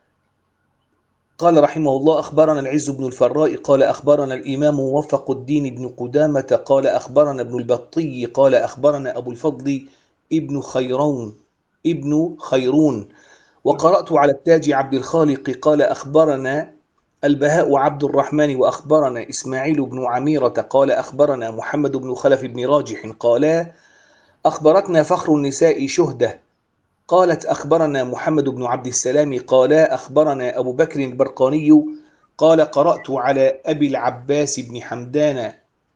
قال رحمه الله: أخبرنا العز بن الفراء قال أخبرنا الإمام موفق الدين بن قدامة قال أخبرنا ابن البطي قال أخبرنا أبو الفضل ابن خيرون ابن خيرون. وقرأت على التاج عبد الخالق قال أخبرنا البهاء عبد الرحمن وأخبرنا إسماعيل بن عميرة قال أخبرنا محمد بن خلف بن راجح قال أخبرتنا فخر النساء شهدة قالت أخبرنا محمد بن عبد السلام قال أخبرنا أبو بكر البرقاني قال قرأت على أبي العباس بن حمدان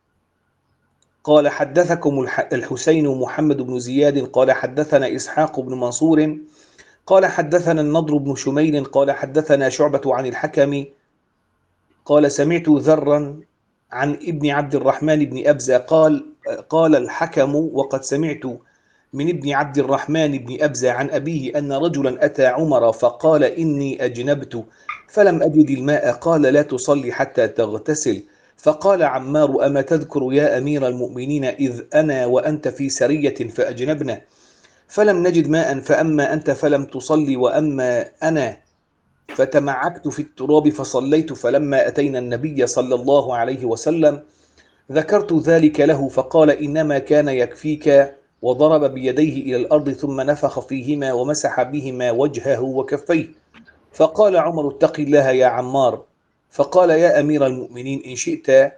قال حدثكم الحسين محمد بن زياد قال حدثنا إسحاق بن منصور قال حدثنا النضر بن شميل قال حدثنا شعبة عن الحكم قال سمعت ذرا عن ابن عبد الرحمن بن أبزة قال قال الحكم وقد سمعت من ابن عبد الرحمن بن أبزة عن أبيه أن رجلا أتى عمر فقال إني أجنبت فلم أجد الماء قال لا تصلي حتى تغتسل. فقال عمار أما تذكر يا أمير المؤمنين إذ أنا وأنت في سرية فأجنبنا فلم نجد ماء فأما أنت فلم تصلي وأما أنا فتمعكت في التراب فصليت فلما أتينا النبي صلى الله عليه وسلم ذكرت ذلك له فقال إنما كان يكفيك وضرب بيديه إلى الأرض ثم نفخ فيهما ومسح بهما وجهه وكفيه. فقال عمر اتق الله يا عمار. فقال يا أمير المؤمنين إن شئت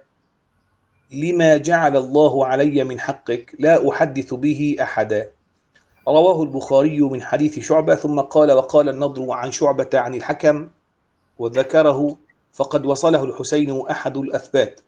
لما جعل الله علي من حقك لا أحدث به أحدا. رواه البخاري من حديث شعبة. ثم قال وقال النضر عن شعبة عن الحكم وذكره فقد وصله الحسين أحد الأثبات.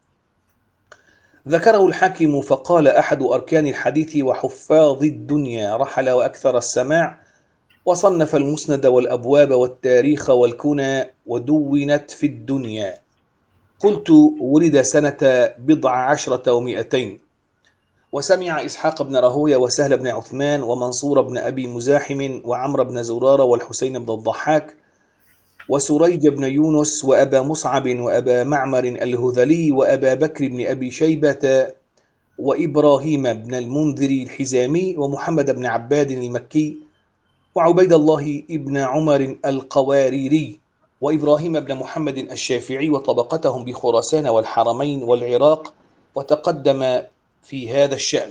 ذكره الحاكم فقال أحد أركان الحديث وحفاظ الدنيا رحل وأكثر السماع وصنف المسند والأبواب والتاريخ والكنى ودونت في الدنيا. قلت ولد سنة بضع عشرة ومئتين. وسمع إسحاق بن راهويه وسهل بن عثمان ومنصور بن أبي مزاحم وعمر بن زرارة والحسين بن الضحاك وسريج بن يونس وأبا مصعب وأبا معمر الهذلي وأبا بكر بن أبي شيبة وإبراهيم بن المنذر الحزامي ومحمد بن عباد المكي وعبيد الله بن عمر القواريري وإبراهيم بن محمد الشافعي وطبقتهم بخراسان والحرمين والعراق وتقدم في هذا الشأن.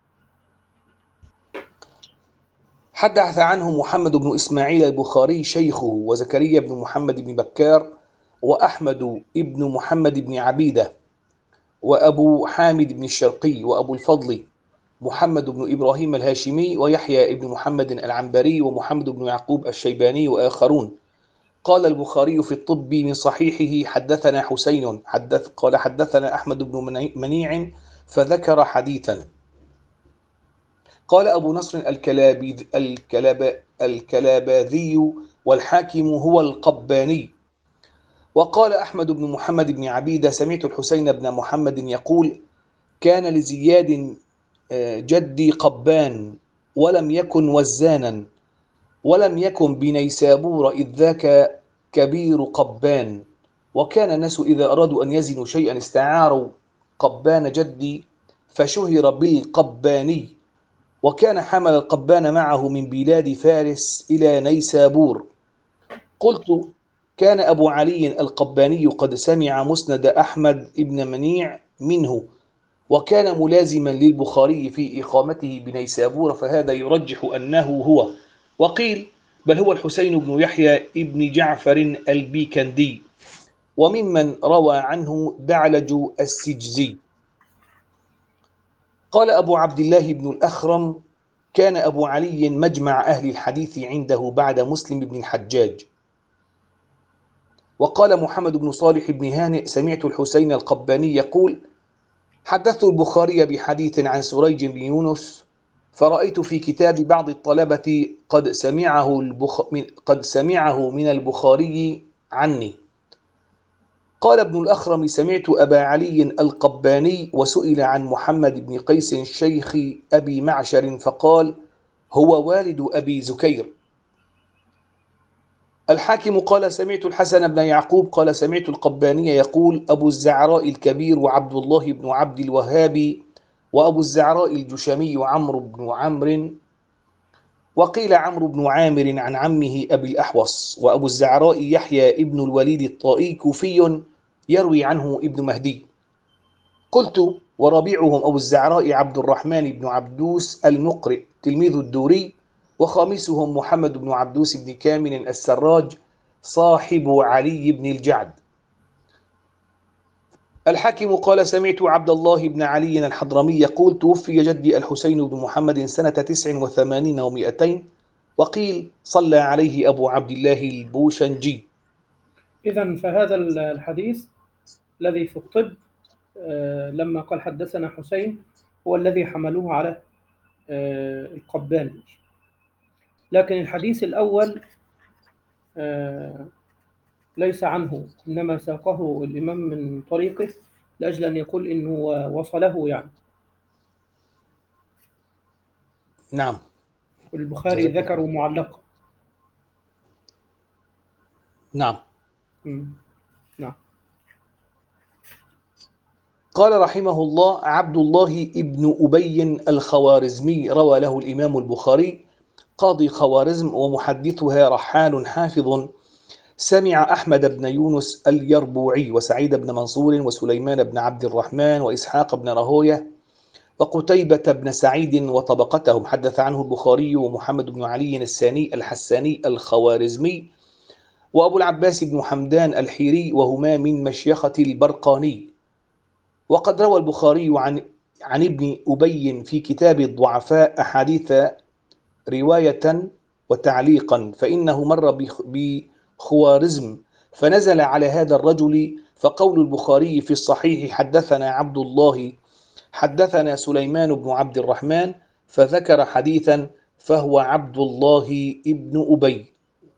حدث عنه محمد بن إسماعيل البخاري شيخه وزكريا بن محمد بن بكار وأحمد بن محمد بن عبيدة وأبو حامد بن الشرقي وأبو الفضل محمد بن إبراهيم الهاشمي ويحيى بن محمد العنبري ومحمد بن يعقوب الشيباني وآخرون. قال البخاري في الطب من صحيحه حدثنا حسين حدث قال حدثنا أحمد بن منيع فذكر حديثا. قال أبو نصر الكلابي الكلاب الكلاباذي والحاكم هو القباني. وقال أحمد بن محمد بن عبيدة سمعت الحسين بن محمد يقول كان لزياد جدي قبان ولم يكن وزانا ولم يكن بنيسابور إذ ذاك كبير قبان وكان الناس إذا أرادوا أن يزنوا شيئا استعاروا قبان جدي فشهر بالقباني وكان حمل القبان معه من بلاد فارس إلى نيسابور. قلت كان أبو علي القباني قد سمع مسند أحمد بن منيع منه وكان ملازما للبخاري في إقامته بنيسابور فهذا يرجح أنه هو. وقيل بل هو الحسين بن يحيى ابن جعفر البيكندي. وممن روى عنه دعلج السجزي. قال أبو عبد الله بن الأخرم كان أبو علي مجمع أهل الحديث عنده بعد مسلم بن الحجاج. وقال محمد بن صالح بن هانئ سمعت الحسين القباني يقول حدثت البخاري بحديث عن سريج بن يونس فرأيت في كتاب بعض الطلبة قد سمعه البخ... من... قد سمعه من البخاري عني. قال ابن الأخرم: سمعت أبا علي القباني وسئل عن محمد بن قيس الشيخ أبي معشر فقال: هو والد أبي زكير. الحاكم قال: سمعت الحسن بن يعقوب قال: سمعت القباني يقول: أبو الزعراء الكبير وعبد الله بن عبد الوهاب، وأبو الزعراء الجشمي عمرو بن عمرو، وقيل عمرو بن عامر عن عمه أبي الأحوص، وأبو الزعراء يحيى ابن الوليد الطائي كوفي يروي عنه ابن مهدي. قلت: ورابعهم أبو الزعراء عبد الرحمن بن عبدوس المقرئ تلميذ الدوري، وخامسهم محمد بن عبدوس بن كامل السراج صاحب علي بن الجعد. الحاكم قال: سمعت عبد الله بن علي الحضرمي يقول: توفي جدي الحسين بن محمد سنة تسع وثمانين ومئتين، وقيل صلى عليه أبو عبد الله البوشنجي. إذن فهذا الحديث الذي في الطب آه لما قال حدثنا حسين هو الذي حملوه على آه القباني، لكن الحديث الأول آه ليس عنه، إنما ساقه الإمام من طريقه لأجل أن يقول إنه وصله يعني. نعم. والبخاري ذكره معلقا. نعم. م. نعم. قال رحمه الله: عبد الله ابن أبي الخوارزمي روى له الإمام البخاري، قاضي خوارزم ومحدثها رحال حافظ، سمع أحمد بن يونس اليربوعي وسعيد بن منصور وسليمان بن عبد الرحمن وإسحاق بن راهويه وقتيبة بن سعيد وطبقتهم، حدث عنه البخاري ومحمد بن علي الساني الحساني الخوارزمي وأبو العباس بن حمدان الحيري، وهما من مشيخة البرقاني. وقد روى البخاري عن عن ابن أبي في كتاب الضعفاء أحاديث رواية وتعليقا، فإنه مر بخوارزم فنزل على هذا الرجل، فقول البخاري في الصحيح: حدثنا عبد الله حدثنا سليمان بن عبد الرحمن، فذكر حديثا فهو عبد الله ابن أبي.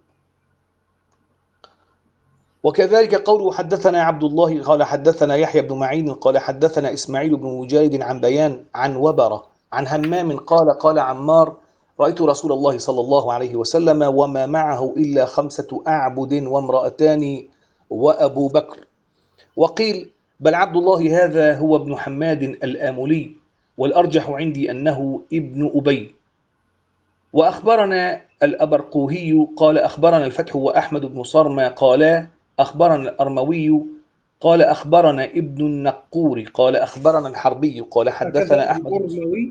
وكذلك قوله حدثنا عبد الله قال حدثنا يحيى بن معين قال حدثنا إسماعيل بن مجاهد عن بيان عن وبرة عن همام قال قال عمار: رأيت رسول الله صلى الله عليه وسلم وما معه إلا خمسة أعبد وامرأتان وأبو بكر. وقيل: بل عبد الله هذا هو ابن حماد الآملي، والأرجح عندي أنه ابن أبي. وأخبرنا الأبرقوهي قال أخبرنا الفتح وأحمد بن صرمى قالا أخبرنا الأرموي قال أخبرنا ابن النقور قال أخبرنا الحربي قال حدثنا أحمد الأرموي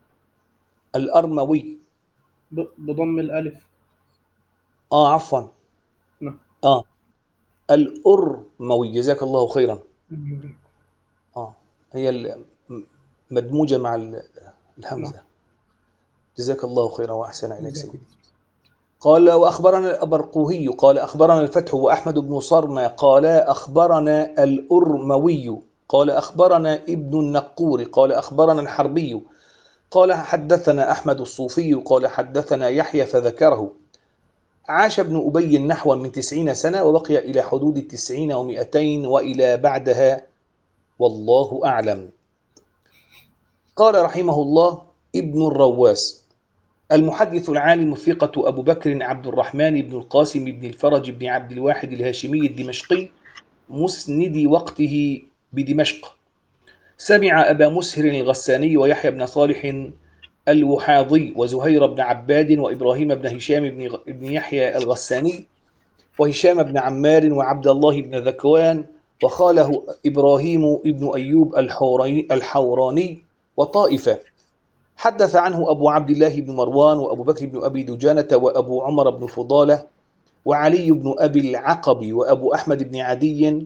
الأرموي بضم الألف. آه عفوا نعم. آه الأرموي، جزاك الله خيرا. آه هي مدموجة مع الهمزة. نعم. جزاك الله خيرا وأحسن إليك سيدي. قال وأخبرنا الأبرقوهي قال أخبرنا الفتح وأحمد بن صرمى قال أخبرنا الأرموي قال أخبرنا ابن النقور قال أخبرنا الحربي قال حدثنا أحمد الصوفي قال حدثنا يحيى فذكره. عاش ابن أبي نحو من تسعين سنة وبقي إلى حدود التسعين ومئتين وإلى بعدها، والله أعلم. قال رحمه الله: ابن الرواس المحدث العالم الثقة أبو بكر عبد الرحمن بن القاسم بن الفرج بن عبد الواحد الهاشمي الدمشقي مسند وقته بدمشق، سمع أبا مسهر الغساني ويحيى بن صالح الوحاضي وزهير بن عباد وإبراهيم بن هشام بن يحيى الغساني وهشام بن عمار وعبد الله بن ذكوان وخاله إبراهيم بن أيوب الحوراني وطائفة. حدث عنه أبو عبد الله بن مروان وأبو بكر بن أبي دجانة وأبو عمر بن فضالة وعلي بن أبي العقب وأبو أحمد بن عدي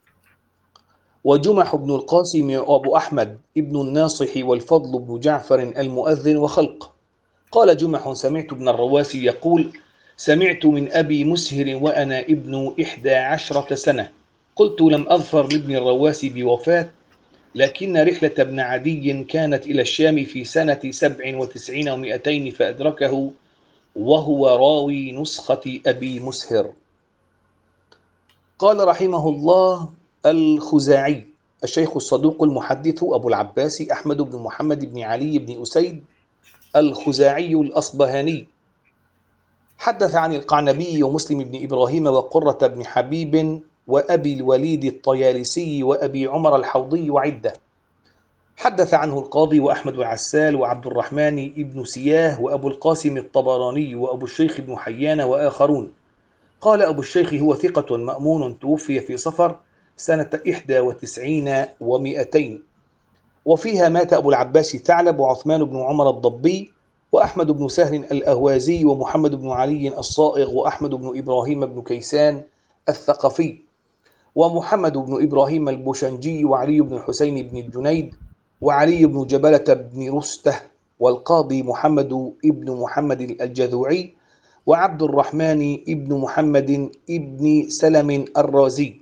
وجمح بن القاسم وأبو أحمد ابن الناصح والفضل بن جعفر المؤذن وخلق. قال جمح: سمعت ابن الرواسي يقول: سمعت من أبي مسهر وأنا ابن إحدى عشرة سنة، قلت: لم أظفر لابن الرواسي بوفاة، لكن رحلة ابن عدي كانت إلى الشام في سنة سبع وتسعين ومئتين فأدركه وهو راوي نسخة أبي مسهر. قال رحمه الله الخزاعي الشيخ الصدوق المحدث أبو العباس أحمد بن محمد بن علي بن أسيد الخزاعي الأصبهاني حدث عن القعنبي ومسلم بن إبراهيم وقرة بن حبيب وأبي الوليد الطيالسي وأبي عمر الحوضي وعدة. حدث عنه القاضي وأحمد العسال وعبد الرحمن بن سياه وأبو القاسم الطبراني وأبو الشيخ بن حيان وآخرون. قال أبو الشيخ هو ثقة مأمون توفي في صفر سنة إحدى وتسعين ومئتين، وفيها مات أبو العباس ثعلب وعثمان بن عمر الضبي وأحمد بن سهل الأهوازي ومحمد بن علي الصائغ وأحمد بن إبراهيم بن كيسان الثقفي ومحمد بن إبراهيم البوشنجي وعلي بن الحسين بن الجنيد وعلي بن جبلة بن رسته والقاضي محمد بن محمد الجذوعي وعبد الرحمن بن محمد بن سلم الرازي.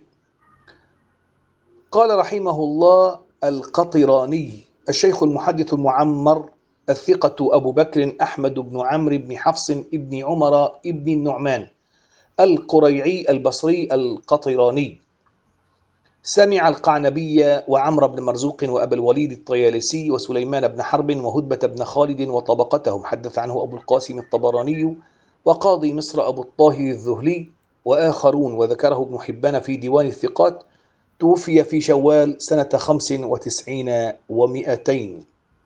قال رحمه الله القطراني الشيخ المحدث المعمر الثقة أبو بكر أحمد بن عمرو بن حفص بن عمر بن النعمان القريعي البصري القطراني سمع القعنبي وعمر بن مرزوق وأبا الوليد الطيالسي وسليمان بن حرب وهدبة بن خالد وطبقتهم. حدث عنه أبو القاسم الطبراني وقاضي مصر أبو الطاهر الذهلي وآخرون، وذكره ابن حبان في ديوان الثقات. توفي في شوال سنة خمس وتسعين ومئتين.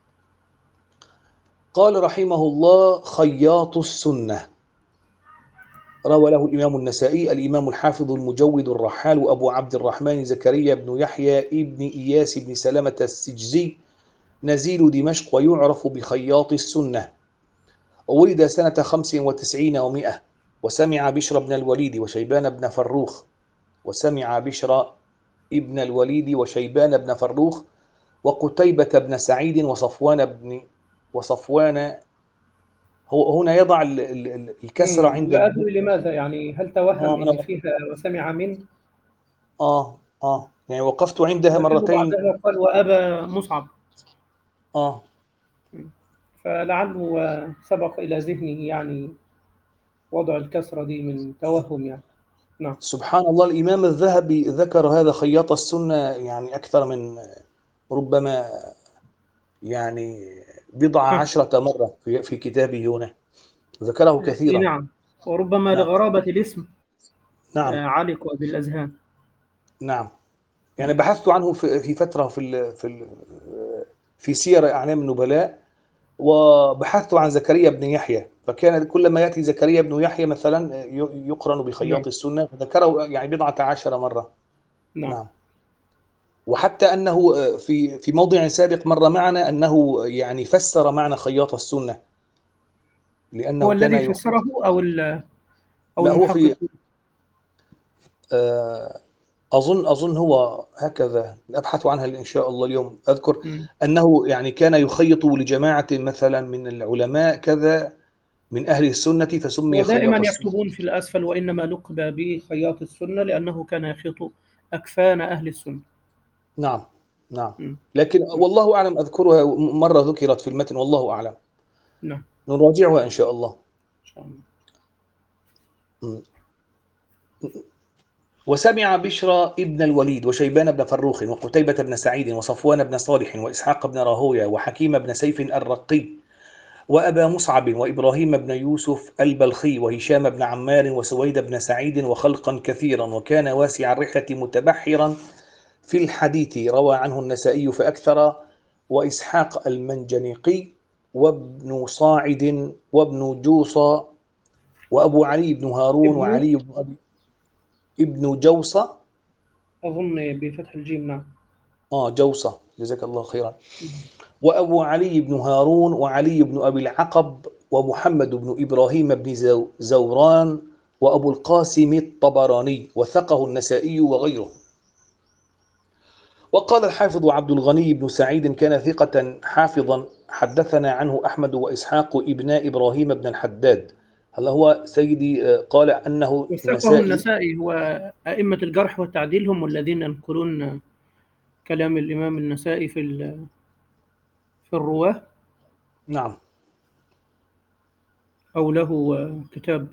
قال رحمه الله خياط السنة روى له الإمام النسائي الإمام الحافظ المجود الرحال أبو عبد الرحمن زكريا بن يحيى ابن إياس بن سلمة السجزي نزيل دمشق ويعرف بخياط السنة. ولد سنة خمس وتسعين ومئة وسمع بشر بن الوليد وشيبان بن فروخ وسمع بشر ابن الوليد وشيبان بن فروخ وقتيبة بن سعيد وصفوان بن وصفوان. هو هنا يضع الكسر عند لا أدري لماذا، يعني هل توهم آه إن فيها وسمع من آه آه يعني وقفت عندها مرتين. بعدها قال وأبا مصعب، آه فلعله سبق إلى ذهنه يعني وضع الكسرة دي من توهم يعني. نعم. سبحان الله، الإمام الذهبي ذكر هذا خياط السنة يعني أكثر من ربما يعني بضع عشرة مرة في في كتابه هنا ذكره كثيرا. نعم، وربما نعم. لغرابة الاسم نعم علق بالأذهان. نعم يعني بحثت عنه في في فترة في ال في ال في سير أعلام النبلاء، وبحثت عن زكريا بن يحيى، فكان كلما يأتي زكريا بن يحيى مثلا يقرن بخياط نعم. السنة، فذكره يعني بضعة عشر مرة. نعم. نعم. وحتى أنه في في موضع سابق مر معنا أنه يعني فسر معنى خياط السنة، لأنه هو كان الذي يخ... فسره أو ال أو لا هو في المحقق؟ أظن أظن هو هكذا، أبحث عنها إن شاء الله اليوم أذكر م. أنه يعني كان يخيط لجماعة مثلا من العلماء كذا من أهل السنة فسمي خياط ودائما السنة. يكتبون في الأسفل وإنما لقب بخياط السنة لأنه كان يخيط أكفان أهل السنة. نعم نعم م. لكن والله أعلم أذكرها مرة ذكرت في المتن، والله أعلم. نعم. نراجعها إن شاء الله. إن شاء الله. م. وسمع بشر ابن الوليد وشيبان بن فروخ وقتيبة بن سعيد وصفوان بن صالح وإسحاق بن راهوية وحكيم بن سيف الرقي وأبا مصعب وإبراهيم بن يوسف البلخي وهشام بن عمار وسويد بن سعيد وخلقا كثيرا، وكان واسع الرحلة متبحرا في الحديث، روى عنه النسائي فأكثر، وإسحاق المنجنيقي وابن صاعد وابن جوصى وأبو علي بن هارون وعلي بن أبي ابن جوصى أظن بفتح الجيم. نعم. آه جوصى، جزاك الله خيرا. وأبو علي بن هارون وعلي بن أبي العقب ومحمد بن إبراهيم بن زو زوران وأبو القاسم الطبراني، وثقه النسائي وغيره. وقال الحافظ عبد الغني بن سعيد كان ثقة حافظا، حدثنا عنه أحمد وإسحاق ابن إبراهيم بن الحداد. هل هو سيدي قال أنه وثقه النسائي؟ النسائي. هو أئمة الجرح والتعديل هم الذين ينقلون كلام الإمام النسائي في ال- في الرواة، نعم. أو له آه، كتاب؟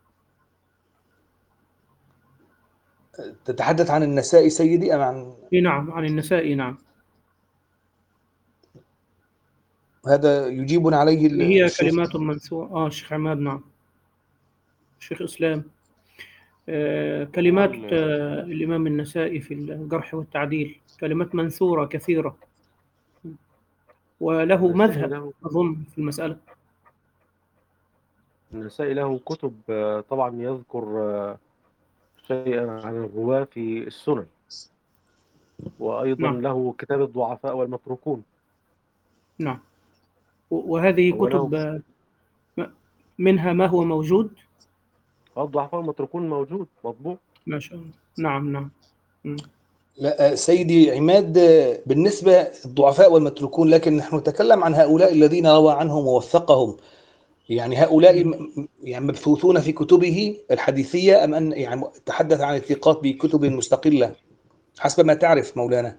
تتحدث عن النسائي سيدي أم عن إيه نعم، عن النسائي. نعم. هذا يجيبنا عليه هي الشيخ؟ كلمات منثورة. آه الشيخ عماد. نعم. الشيخ إسلام. آه كلمات هل آه الإمام النسائي في الجرح والتعديل، كلمات منثورة كثيرة، وله النسائي مذهب له أظن في المسألة. النسائي له كتب آه، طبعا يذكر آه، شيئا عن الرواة في السنن، وأيضا نعم. له كتاب الضعفاء والمتروكون. نعم. و- وهذه هو له كتب آه، م- منها ما هو موجود. آه، الضعفاء والمتروكون موجود مطبوع. ما شاء الله. نعم. نعم. مم. لا سيدي عماد، بالنسبة للضعفاء والمتروكون، لكن نحن نتكلم عن هؤلاء الذين روى عنهم ووثقهم. يعني هؤلاء مم. م- يعني مبثوثون في كتبه الحديثية، أم أن يعني تحدث عن الثقات بكتب مستقلة حسب ما تعرف مولانا؟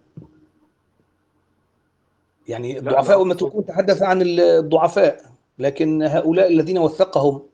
يعني لا أنا الضعفاء أقصد والمتروكون تحدث عن الضعفاء، لكن هؤلاء الذين وثقهم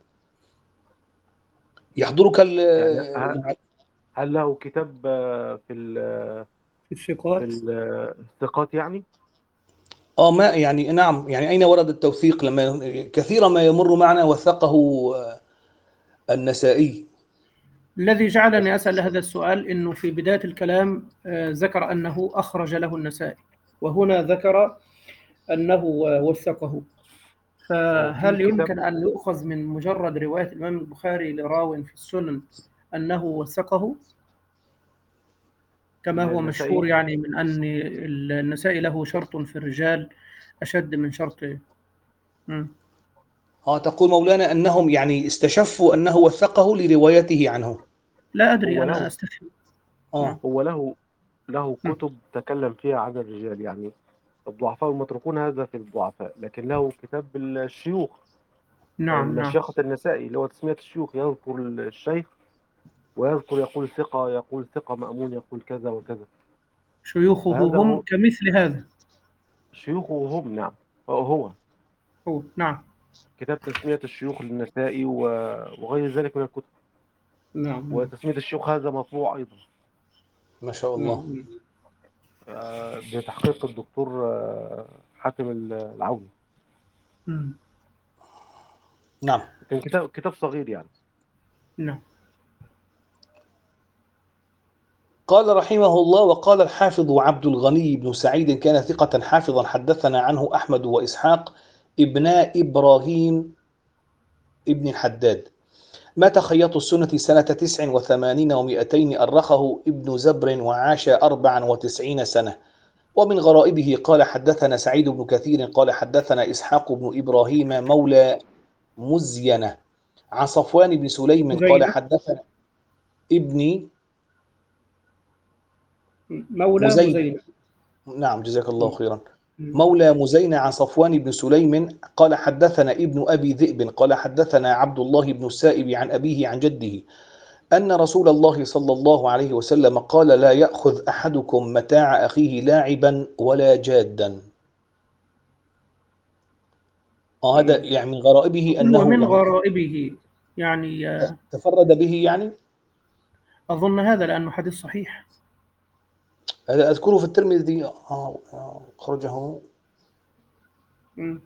يحضرك يعني ه- ال- هل له كتاب آه، في ال- في في الثقات. ال- الثقات يعني؟ اه ما يعني نعم، يعني أين ورد التوثيق؟ لما كثيرا ما يمر معنا وثقه النسائي. الذي جعلني أسأل هذا السؤال أنه في بداية الكلام آه، ذكر أنه أخرج له النسائي، وهنا ذكر أنه آه، وثقه. هو في فهل كتاب يمكن أن يؤخذ من مجرد رواية الإمام البخاري لراو في السنن أنه وثقه، كما هو النسائي؟ مشهور يعني من أن النسائي له شرط في الرجال أشد من شرط. مم. اه تقول مولانا أنهم يعني استشفوا أنه وثقه لروايته عنه. لا أدري، هو أنا له أستفهم. نعم. اه هو له له مم. كتب تكلم فيها عن الرجال، يعني الضعفاء والمتروكون هذا في الضعفاء، لكن له كتاب الشيوخ، نعم. نعم. مشيخة النسائي اللي هو تسمية الشيوخ، يذكر الشيخ ويذكر، يقول ثقة، يقول ثقة مأمون، يقول كذا وكذا. شيوخه فهذا هم هو كمثل هذا. شيوخه هم. نعم. هو هو هو. نعم. كتاب تسمية الشيوخ للنسائي و- وغير ذلك من الكتب. نعم. نعم. وتسمية الشيوخ هذا مطبوع أيضا ما شاء الله. نعم. آه، بتحقيق الدكتور آه، حاتم العوني. مم. نعم. كان كتاب كتاب صغير يعني. نعم. قال رحمه الله: وقال الحافظ عبد الغني بن سعيد كان ثقة حافظا، حدثنا عنه أحمد وإسحاق ابنا إبراهيم ابن الحداد، مات خياط السنة سنة تسع وثمانين ومئتين، أرخه ابن زبر وعاش أربعا وتسعين سنة. ومن غرائبه قال حدثنا سعيد بن كثير قال حدثنا إسحاق بن إبراهيم مولى مزينة عن صفوان بن سليم قال مزينة. حدثنا ابني مولى مزين. مزينة. نعم جزاك الله خيرا. مم. مولى مزين عن صفوان بن سليم قال حدثنا ابن أبي ذئب قال حدثنا عبد الله بن السائب عن أبيه عن جده أن رسول الله صلى الله عليه وسلم قال: لا يأخذ أحدكم متاع أخيه لاعبا ولا جادا. آه هذا مم. يعني من غرائبه هو أنه من يعني غرائبه يعني آه، تفرد به يعني. أظن هذا لأنه حديث صحيح. هذا أذكره في الترمذي. آه آه، خرجه مم.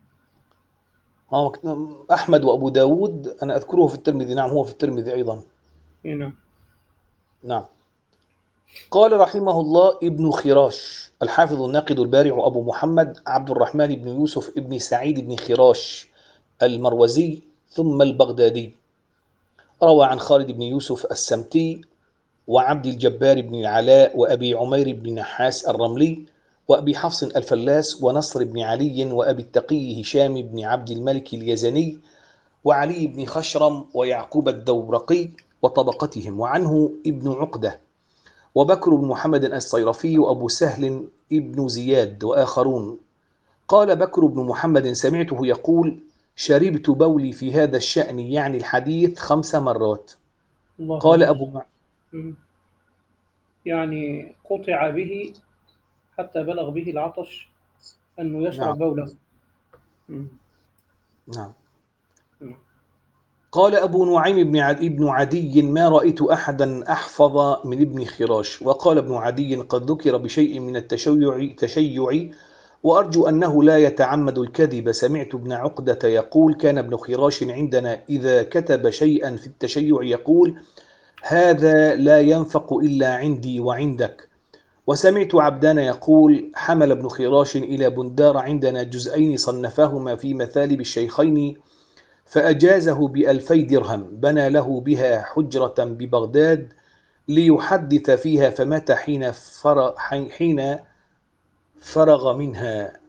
آه أحمد وأبو داود. أنا أذكره في الترمذي. نعم هو في الترمذي أيضا. هنا. نعم. قال رحمه الله: ابن خراش الحافظ الناقد البارع أبو محمد عبد الرحمن بن يوسف ابن سعيد بن خراش المروزي ثم البغدادي، روى عن خالد بن يوسف السمتي وعبد الجبار بن العلاء وأبي عمير بن نحاس الرملي وأبي حفص الفلاس ونصر بن علي وأبي التقي هشام بن عبد الملك اليزني وعلي بن خشرم ويعقوب الدورقي وطبقتهم، وعنه ابن عقدة وبكر بن محمد الصيرفي وأبو سهل ابن زياد وآخرون. قال بكر بن محمد: سمعته يقول: شربت بولي في هذا الشأن يعني الحديث خمس مرات. الله قال أكبر. أبو مم. يعني قطع به حتى بلغ به العطش أنه يشرب نعم بوله. مم. نعم. مم. قال أبو نعيم بن عدي, بن عدي ما رأيت أحدا أحفظ من ابن خراش. وقال ابن عدي قد ذكر بشيء من التشيع تشيع وأرجو أنه لا يتعمد الكذب. سمعت ابن عقدة يقول كان ابن خراش عندنا إذا كتب شيئا في التشيع يقول هذا لا ينفق إلا عندي وعندك. وسمعت عبدان يقول حمل ابن خراش إلى بندار عندنا جزئين صنفهما في مثالب الشيخين فأجازه بألفي درهم بنى له بها حجرة ببغداد ليحدث فيها فمات حين فرغ, حين فرغ منها.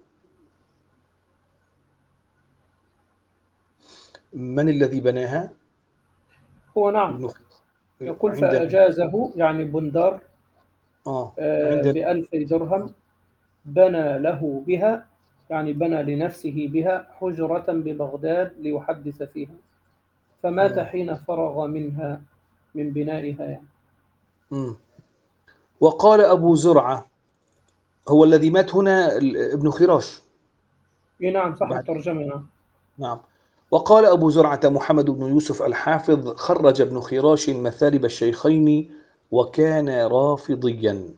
من الذي بناها؟ هو نعم ابن يقول عندنا فأجازه يعني بندار آه آه، عندنا بألف درهم بنى له بها يعني بنى لنفسه بها حجرة ببغداد ليحدث فيها فمات مم. حين فرغ منها من بنائها يعني. مم. وقال أبو زرعة هو الذي مات هنا ابن خراش إيه نعم صح بعد. الترجمة نعم. نعم. وقال أبو زرعة محمد بن يوسف الحافظ خرج ابن خراش مثالب الشيخين وكان رافضيا.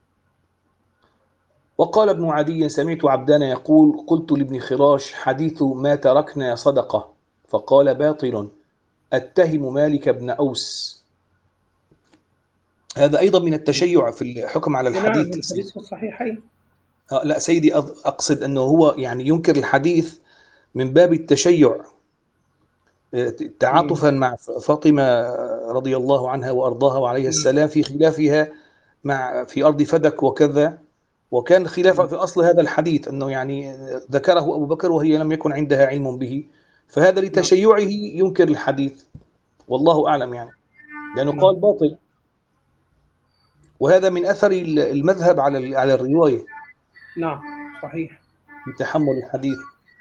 وقال ابن عدي سمعت عبدان يقول قلت لابن خراش حديث ما تركنا صدقة فقال باطل أتهم مالك بن أوس. هذا أيضا من التشيع في الحكم على إيه نعم الحديث. الحديث في الصحيحين. آه لا سيدي أقصد أنه هو يعني ينكر الحديث من باب التشيع تعاطفا مع فاطمة رضي الله عنها وأرضاها وعليها السلام في خلافها مع في أرض فدك وكذا. وكان خلافا في أصل هذا الحديث أنه يعني ذكره أبو بكر وهي لم يكن عندها علم به فهذا لتشيعه ينكر الحديث والله أعلم يعني لأنه قال باطل. وهذا من أثر المذهب على على الرواية. نعم صحيح. بتحمل الحديث.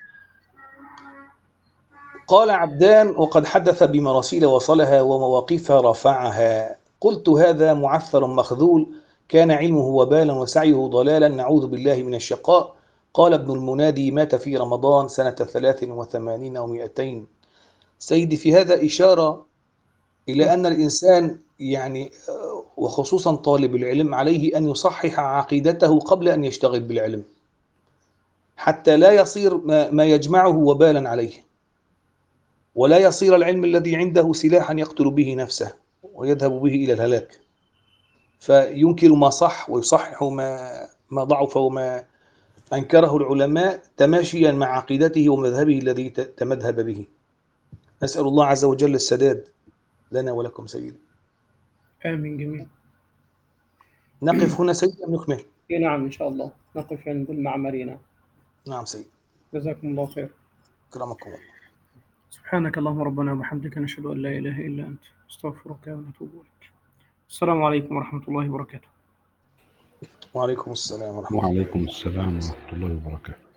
قال عبدان وقد حدث بمراسيل وصلها ومواقف رفعها. قلت هذا معثر مخذول كان علمه وبالا وسعيه ضلالا نعوذ بالله من الشقاء. قال ابن المنادي مات في رمضان سنة ثلاث وثمانين ومئتين. سيدي في هذا إشارة إلى أن الإنسان يعني وخصوصا طالب العلم عليه أن يصحح عقيدته قبل أن يشتغل بالعلم حتى لا يصير ما يجمعه وبالا عليه ولا يصير العلم الذي عنده سلاحا يقتل به نفسه ويذهب به إلى الهلاك. فينكر ما صح ويصحح ما ما ضعف وما أنكره العلماء تماشيا مع عقيدته ومذهبه الذي تمذهب به. نسأل الله عز وجل السداد لنا ولكم سيدي. آمين جميل. نقف هنا سيدي أم نكمل؟ نعم إن شاء الله نقف عند المعمرين. نعم سيدي. جزاكم الله خير. كرمكم الله. سبحانك اللهم ربنا وبحمدك نشهد أن لا إله إلا أنت استغفرك ونتوب إليك. السلام عليكم ورحمة الله وبركاته. وعليكم السلام ورحمة الله وعليكم السلام ورحمة الله وبركاته.